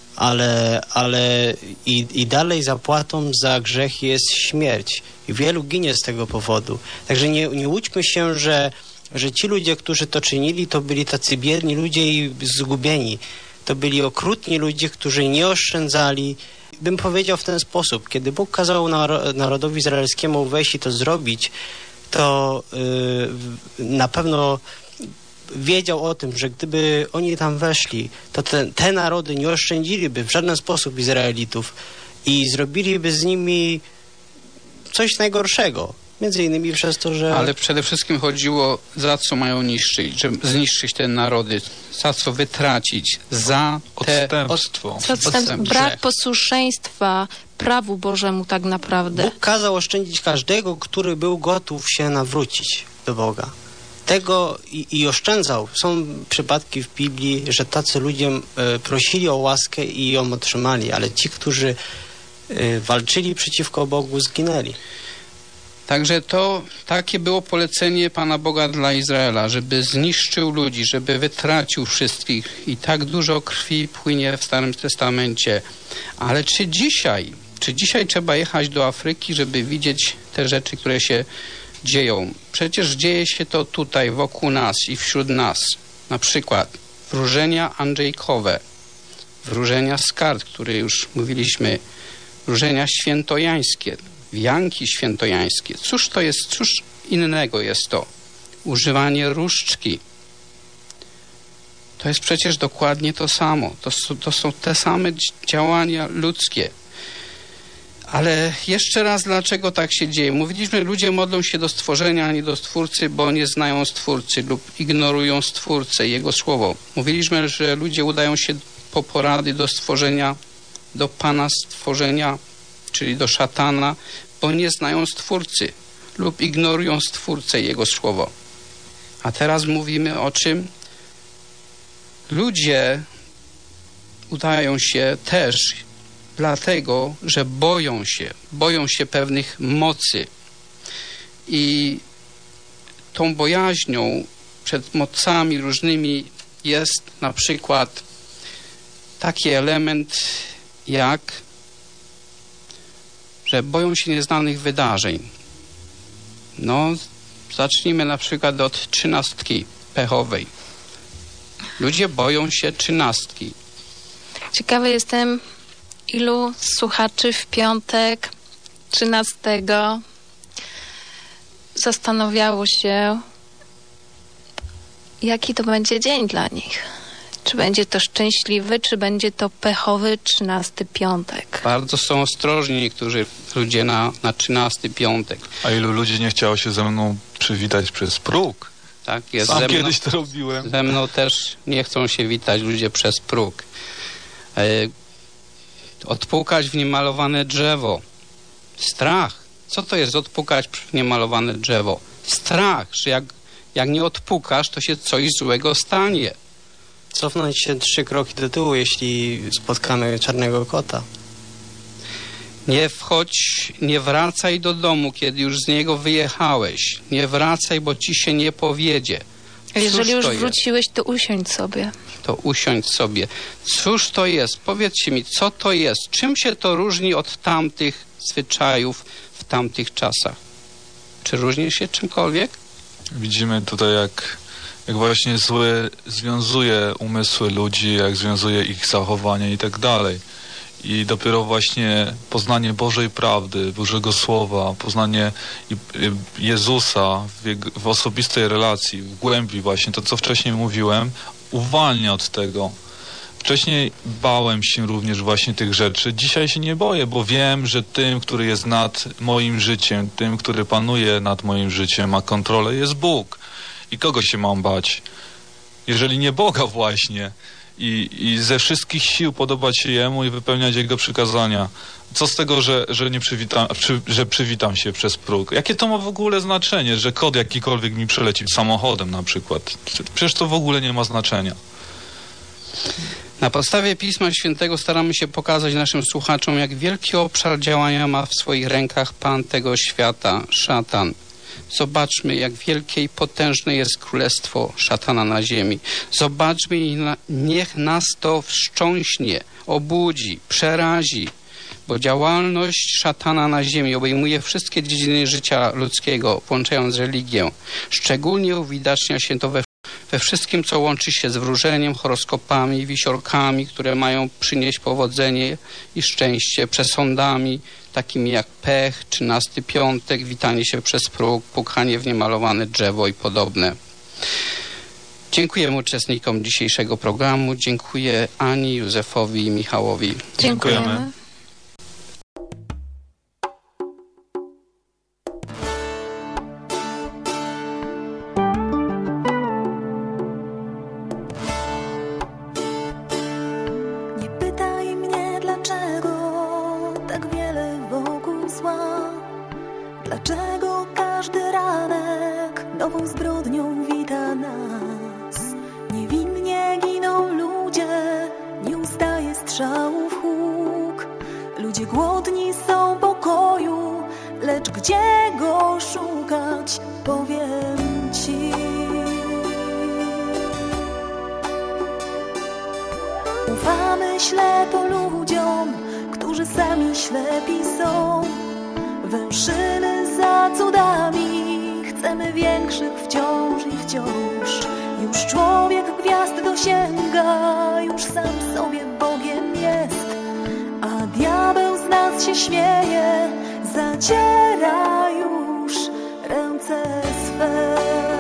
ale i dalej zapłatą za grzech jest śmierć. I wielu ginie z tego powodu. Także nie łudźmy się, że ci ludzie, którzy to czynili, to byli tacy biedni ludzie i zgubieni. To byli okrutni ludzie, którzy nie oszczędzali. Bym powiedział w ten sposób, kiedy Bóg kazał narodowi izraelskiemu wejść i to zrobić, to na pewno wiedział o tym, że gdyby oni tam weszli, to te narody nie oszczędziliby w żaden sposób Izraelitów i zrobiliby z nimi coś najgorszego. Między innymi przez to, że... Ale przede wszystkim chodziło, za co mają niszczyć, żeby zniszczyć te narody, za co wytracić, za odstępstwo. Brak posłuszeństwa prawu Bożemu tak naprawdę. Bóg kazał oszczędzić każdego, który był gotów się nawrócić do Boga. Tego i oszczędzał. Są przypadki w Biblii, że tacy ludzie prosili o łaskę i ją otrzymali, ale ci, którzy walczyli przeciwko Bogu, zginęli. Także takie było polecenie Pana Boga dla Izraela, żeby zniszczył ludzi, żeby wytracił wszystkich i tak dużo krwi płynie w Starym Testamencie. Ale czy dzisiaj trzeba jechać do Afryki, żeby widzieć te rzeczy, które się dzieją. Przecież dzieje się to tutaj, wokół nas i wśród nas. Na przykład wróżenia andrzejkowe, wróżenia z kart, które już mówiliśmy, wróżenia świętojańskie, wianki świętojańskie. Cóż to jest, cóż innego jest to? Używanie różdżki. To jest przecież dokładnie to samo. To są te same działania ludzkie. Ale jeszcze raz, dlaczego tak się dzieje? Mówiliśmy, ludzie modlą się do stworzenia, a nie do Stwórcy, bo nie znają Stwórcy lub ignorują Stwórcę, Jego Słowo. Mówiliśmy, że ludzie udają się po porady do stworzenia, do Pana stworzenia, czyli do szatana, bo nie znają Stwórcy lub ignorują Stwórcę, Jego Słowo. A teraz mówimy o czym? Ludzie udają się też dlatego, że boją się pewnych mocy. I tą bojaźnią przed mocami różnymi jest na przykład taki element jak, że boją się nieznanych wydarzeń. No, zacznijmy na przykład od 13 pechowej. Ludzie boją się 13. Ciekawy jestem, ilu słuchaczy w piątek 13 zastanawiało się, jaki to będzie dzień dla nich. Czy będzie to szczęśliwy, czy będzie to pechowy 13 piątek. Bardzo są ostrożni niektórzy ludzie na 13 piątek. A ilu ludzi nie chciało się ze mną przywitać przez próg? Tak, jest. Sam kiedyś to robiłem. Ze mną też nie chcą się witać ludzie przez próg. Odpukać w niemalowane drzewo. Strach. Co to jest odpukać w niemalowane drzewo? Strach, że jak nie odpukasz, to się coś złego stanie. Cofnąć się 3 kroki do tyłu, jeśli spotkamy czarnego kota. Nie wchodź, nie wracaj do domu, kiedy już z niego wyjechałeś. Nie wracaj, bo ci się nie powiedzie. A jeżeli już wróciłeś, to usiądź sobie. To usiądź sobie. Cóż to jest? Powiedzcie mi, co to jest? Czym się to różni od tamtych zwyczajów w tamtych czasach? Czy różni się czymkolwiek? Widzimy tutaj, jak właśnie zły związuje umysły ludzi, jak związuje ich zachowanie i tak dalej. I dopiero właśnie poznanie Bożej prawdy, Bożego Słowa, poznanie Jezusa w osobistej relacji, w głębi właśnie, to co wcześniej mówiłem, uwalnia od tego. Wcześniej bałem się również właśnie tych rzeczy. Dzisiaj się nie boję, bo wiem, że tym, który jest nad moim życiem, tym, który panuje nad moim życiem, ma kontrolę, jest Bóg. I kogo się mam bać? Jeżeli nie Boga właśnie. I ze wszystkich sił podobać się Jemu i wypełniać Jego przykazania. Co z tego, że przywitam się przez próg? Jakie to ma w ogóle znaczenie, że kot jakikolwiek mi przeleci samochodem na przykład? Przecież to w ogóle nie ma znaczenia. Na podstawie Pisma Świętego staramy się pokazać naszym słuchaczom, jak wielki obszar działania ma w swoich rękach Pan tego świata, szatan. Zobaczmy, jak wielkie i potężne jest królestwo szatana na ziemi. Zobaczmy i niech nas to wstrząśnie, obudzi, przerazi, bo działalność szatana na ziemi obejmuje wszystkie dziedziny życia ludzkiego, włączając religię. Szczególnie uwidacznia się to we wszystkim, co łączy się z wróżeniem, horoskopami, wisiorkami, które mają przynieść powodzenie i szczęście, przesądami, takimi jak pech, 13 piątek, witanie się przez próg, pukanie w niemalowane drzewo i podobne. Dziękujemy uczestnikom dzisiejszego programu. Dziękuję Ani, Józefowi i Michałowi. Dziękujemy. Dlaczego każdy ranek nową zbrodnią wita nas? Niewinnie giną ludzie, nie ustaje strzałów huk. Ludzie głodni są pokoju, lecz gdzie go szukać, powiem ci. Ufamy ślepo ludziom, którzy sami ślepi są. Węszymy za cudami, chcemy większych wciąż i wciąż. Już człowiek gwiazd dosięga, już sam sobie Bogiem jest, a diabeł z nas się śmieje, zaciera już ręce swe.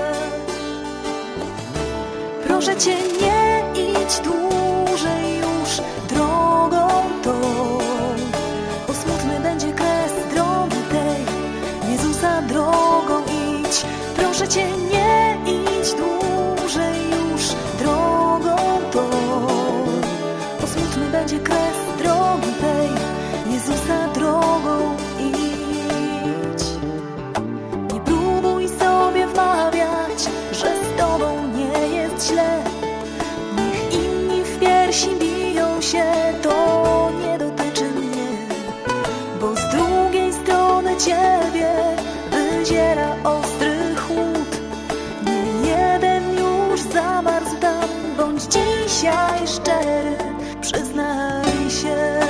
Proszę Cię, nie idź dłużej już drogą tą, bo smutny będzie kres drogi tej. Jezusa drogą idź. Proszę Cię, nie idź dłużej już drogą tą, bo smutny będzie kres drogi tej. Jezusa drogą idź. Nie próbuj sobie wmawiać, że z Tobą nie jest źle. Niech inni w piersi biją się, to nie dotyczy mnie, bo z drugiej strony Ciebie wyziera ostry chłód. Nie jeden już zamarzł tam, bądź dzisiaj szczery, przyznaj się.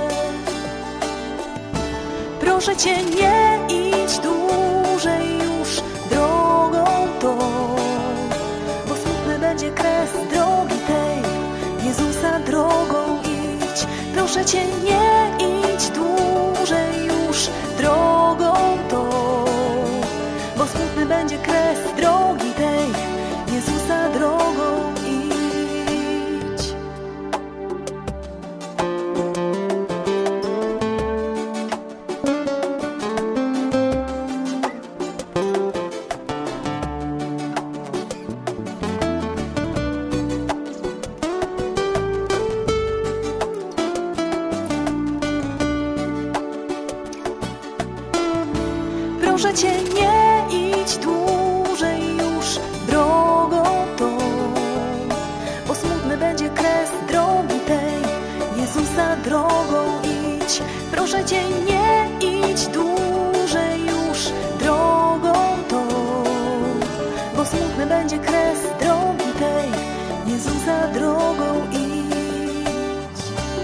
Proszę Cię, nie idź dłużej już drogą tą, bo smutny będzie kres drogi tej. Jezusa drogą idź. Proszę Cię, nie idź dłużej już drogą tą, bo smutny będzie kres drogi tej. Jezusa drogą idź. Proszę Cię, nie idź dłużej już drogą tą, bo smutny będzie kres drogi tej. Jezusa drogą idź. Proszę Cię, nie idź dłużej już drogą tą, bo smutny będzie kres drogi tej. Jezusa drogą idź.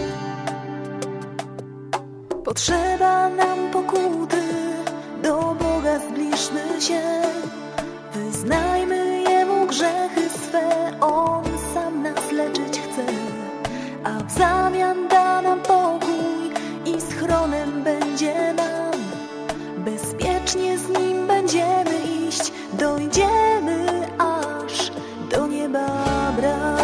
Potrzeba nam pokuty, do Boga zbliżmy się, wyznajmy Jemu grzechy swe, On sam nas leczyć chce, a w zamian da nam pokój i schronem będzie nam. Bezpiecznie z Nim będziemy iść, dojdziemy aż do nieba bram.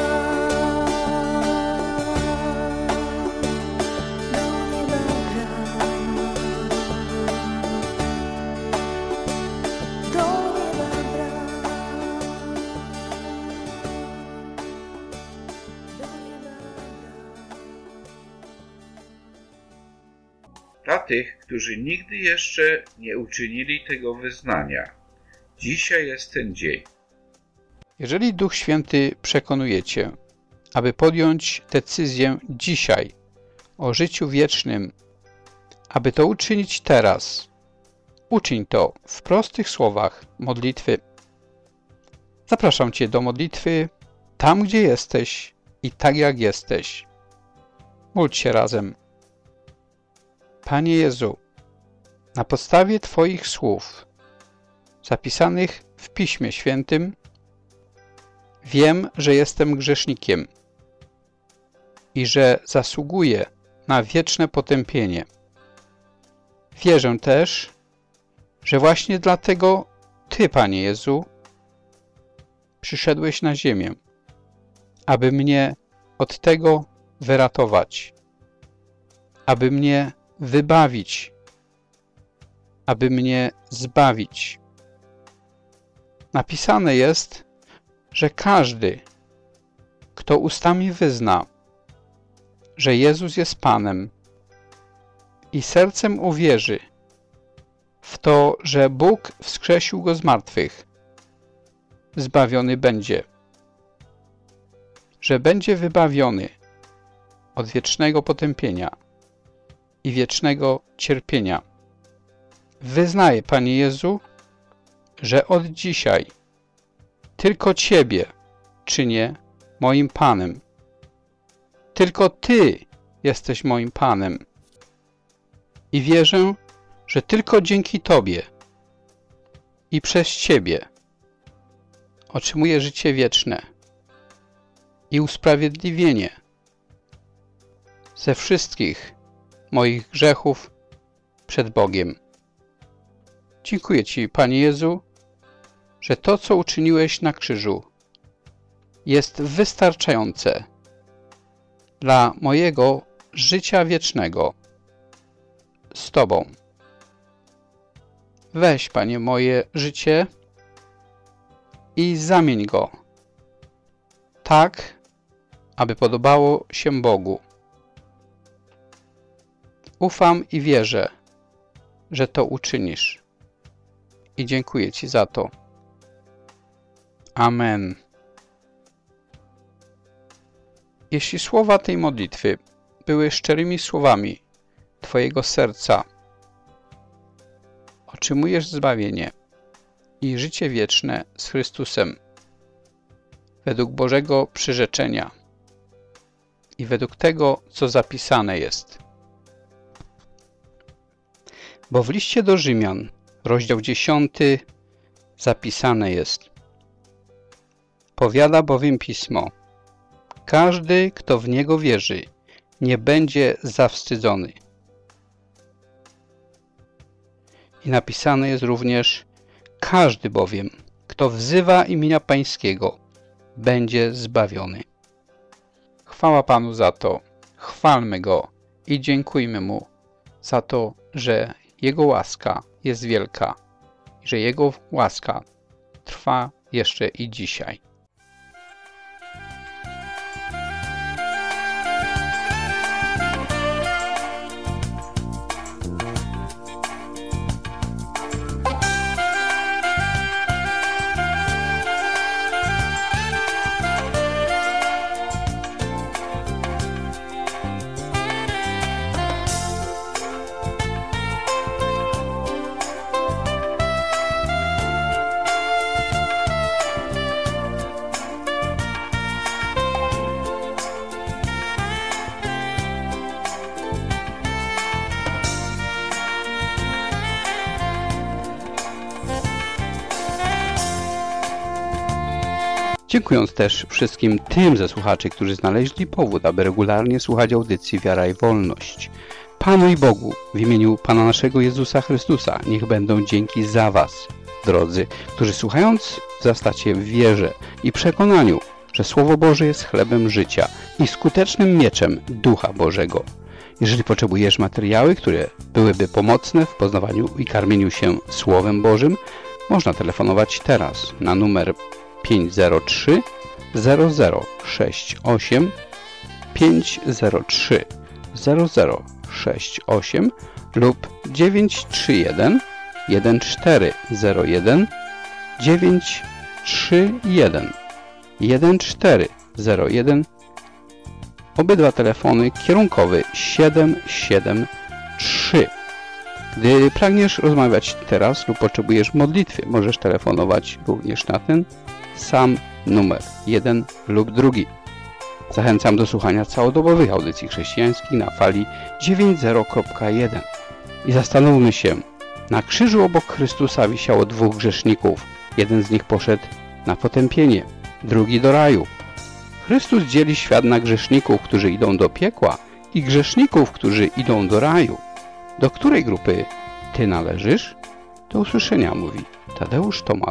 Dla tych, którzy nigdy jeszcze nie uczynili tego wyznania, dzisiaj jest ten dzień. Jeżeli Duch Święty przekonuje Cię, aby podjąć decyzję dzisiaj o życiu wiecznym, aby to uczynić teraz, uczyń to w prostych słowach modlitwy. Zapraszam Cię do modlitwy tam, gdzie jesteś i tak jak jesteś. Módl się razem. Panie Jezu, na podstawie Twoich słów zapisanych w Piśmie Świętym wiem, że jestem grzesznikiem i że zasługuję na wieczne potępienie. Wierzę też, że właśnie dlatego Ty, Panie Jezu, przyszedłeś na ziemię, aby mnie od tego wyratować, aby mnie wybawić, aby mnie zbawić. Napisane jest, że każdy, kto ustami wyzna, że Jezus jest Panem i sercem uwierzy w to, że Bóg wskrzesił Go z martwych, zbawiony będzie, że będzie wybawiony od wiecznego potępienia i wiecznego cierpienia. Wyznaję, Panie Jezu, że od dzisiaj tylko Ciebie czynię moim Panem. Tylko Ty jesteś moim Panem. I wierzę, że tylko dzięki Tobie i przez Ciebie otrzymuję życie wieczne i usprawiedliwienie ze wszystkich moich grzechów przed Bogiem. Dziękuję Ci, Panie Jezu, że to, co uczyniłeś na krzyżu, jest wystarczające dla mojego życia wiecznego z Tobą. Weź, Panie, moje życie i zamień go tak, aby podobało się Bogu. Ufam i wierzę, że to uczynisz. I dziękuję Ci za to. Amen. Jeśli słowa tej modlitwy były szczerymi słowami Twojego serca, otrzymujesz zbawienie i życie wieczne z Chrystusem według Bożego przyrzeczenia i według tego, co zapisane jest. Bo w liście do Rzymian, rozdział 10, zapisane jest: powiada bowiem Pismo: każdy, kto w Niego wierzy, nie będzie zawstydzony. I napisane jest również: każdy bowiem, kto wzywa imienia Pańskiego, będzie zbawiony. Chwała Panu za to, chwalmy Go i dziękujmy Mu za to, że Jego łaska jest wielka i że Jego łaska trwa jeszcze i dzisiaj. Dziękując też wszystkim tym ze słuchaczy, którzy znaleźli powód, aby regularnie słuchać audycji Wiara i Wolność. Panu i Bogu, w imieniu Pana naszego Jezusa Chrystusa, niech będą dzięki za Was, drodzy, którzy słuchając wzrastacie w wierze i przekonaniu, że Słowo Boże jest chlebem życia i skutecznym mieczem Ducha Bożego. Jeżeli potrzebujesz materiały, które byłyby pomocne w poznawaniu i karmieniu się Słowem Bożym, można telefonować teraz na numer 503 0068 503 0068 lub 931 1401 931 1401. Obydwa telefony kierunkowy 773. Gdy pragniesz rozmawiać teraz lub potrzebujesz modlitwy, możesz telefonować również na ten sam numer, jeden lub drugi. Zachęcam do słuchania całodobowych audycji chrześcijańskich na fali 90.1. I zastanówmy się, na krzyżu obok Chrystusa wisiało dwóch grzeszników. Jeden z nich poszedł na potępienie, drugi do raju. Chrystus dzieli świat na grzeszników, którzy idą do piekła i grzeszników, którzy idą do raju. Do której grupy Ty należysz? Do usłyszenia, mówi Tadeusz Tomal.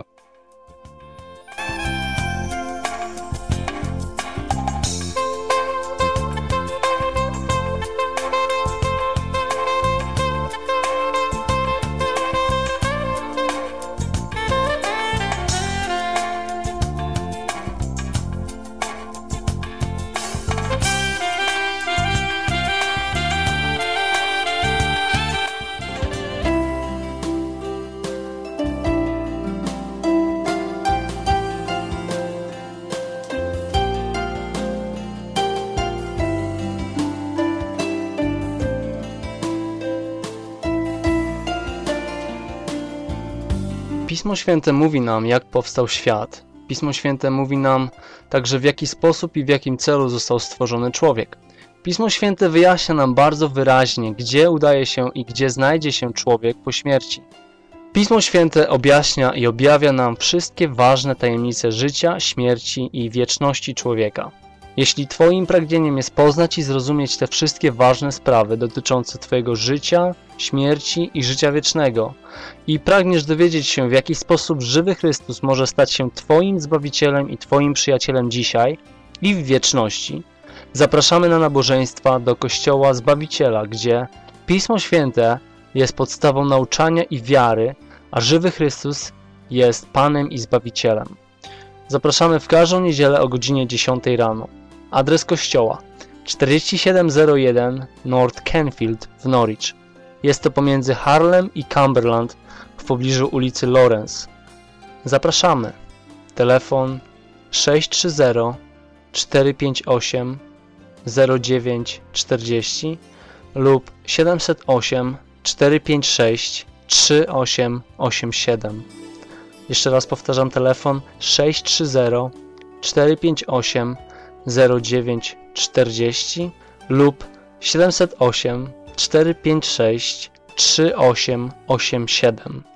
Pismo Święte mówi nam, jak powstał świat. Pismo Święte mówi nam także, w jaki sposób i w jakim celu został stworzony człowiek. Pismo Święte wyjaśnia nam bardzo wyraźnie, gdzie udaje się i gdzie znajdzie się człowiek po śmierci. Pismo Święte objaśnia i objawia nam wszystkie ważne tajemnice życia, śmierci i wieczności człowieka. Jeśli Twoim pragnieniem jest poznać i zrozumieć te wszystkie ważne sprawy dotyczące Twojego życia, śmierci i życia wiecznego i pragniesz dowiedzieć się, w jaki sposób żywy Chrystus może stać się Twoim Zbawicielem i Twoim przyjacielem dzisiaj i w wieczności, zapraszamy na nabożeństwa do Kościoła Zbawiciela, gdzie Pismo Święte jest podstawą nauczania i wiary, a żywy Chrystus jest Panem i Zbawicielem. Zapraszamy w każdą niedzielę o godzinie 10 rano. Adres kościoła 4701 North Canfield w Norwich. Jest to pomiędzy Harlem i Cumberland w pobliżu ulicy Lawrence. Zapraszamy. Telefon 630 458 0940 lub 708 456 3887. Jeszcze raz powtarzam, telefon 630 458 0940 lub 708 456 3887.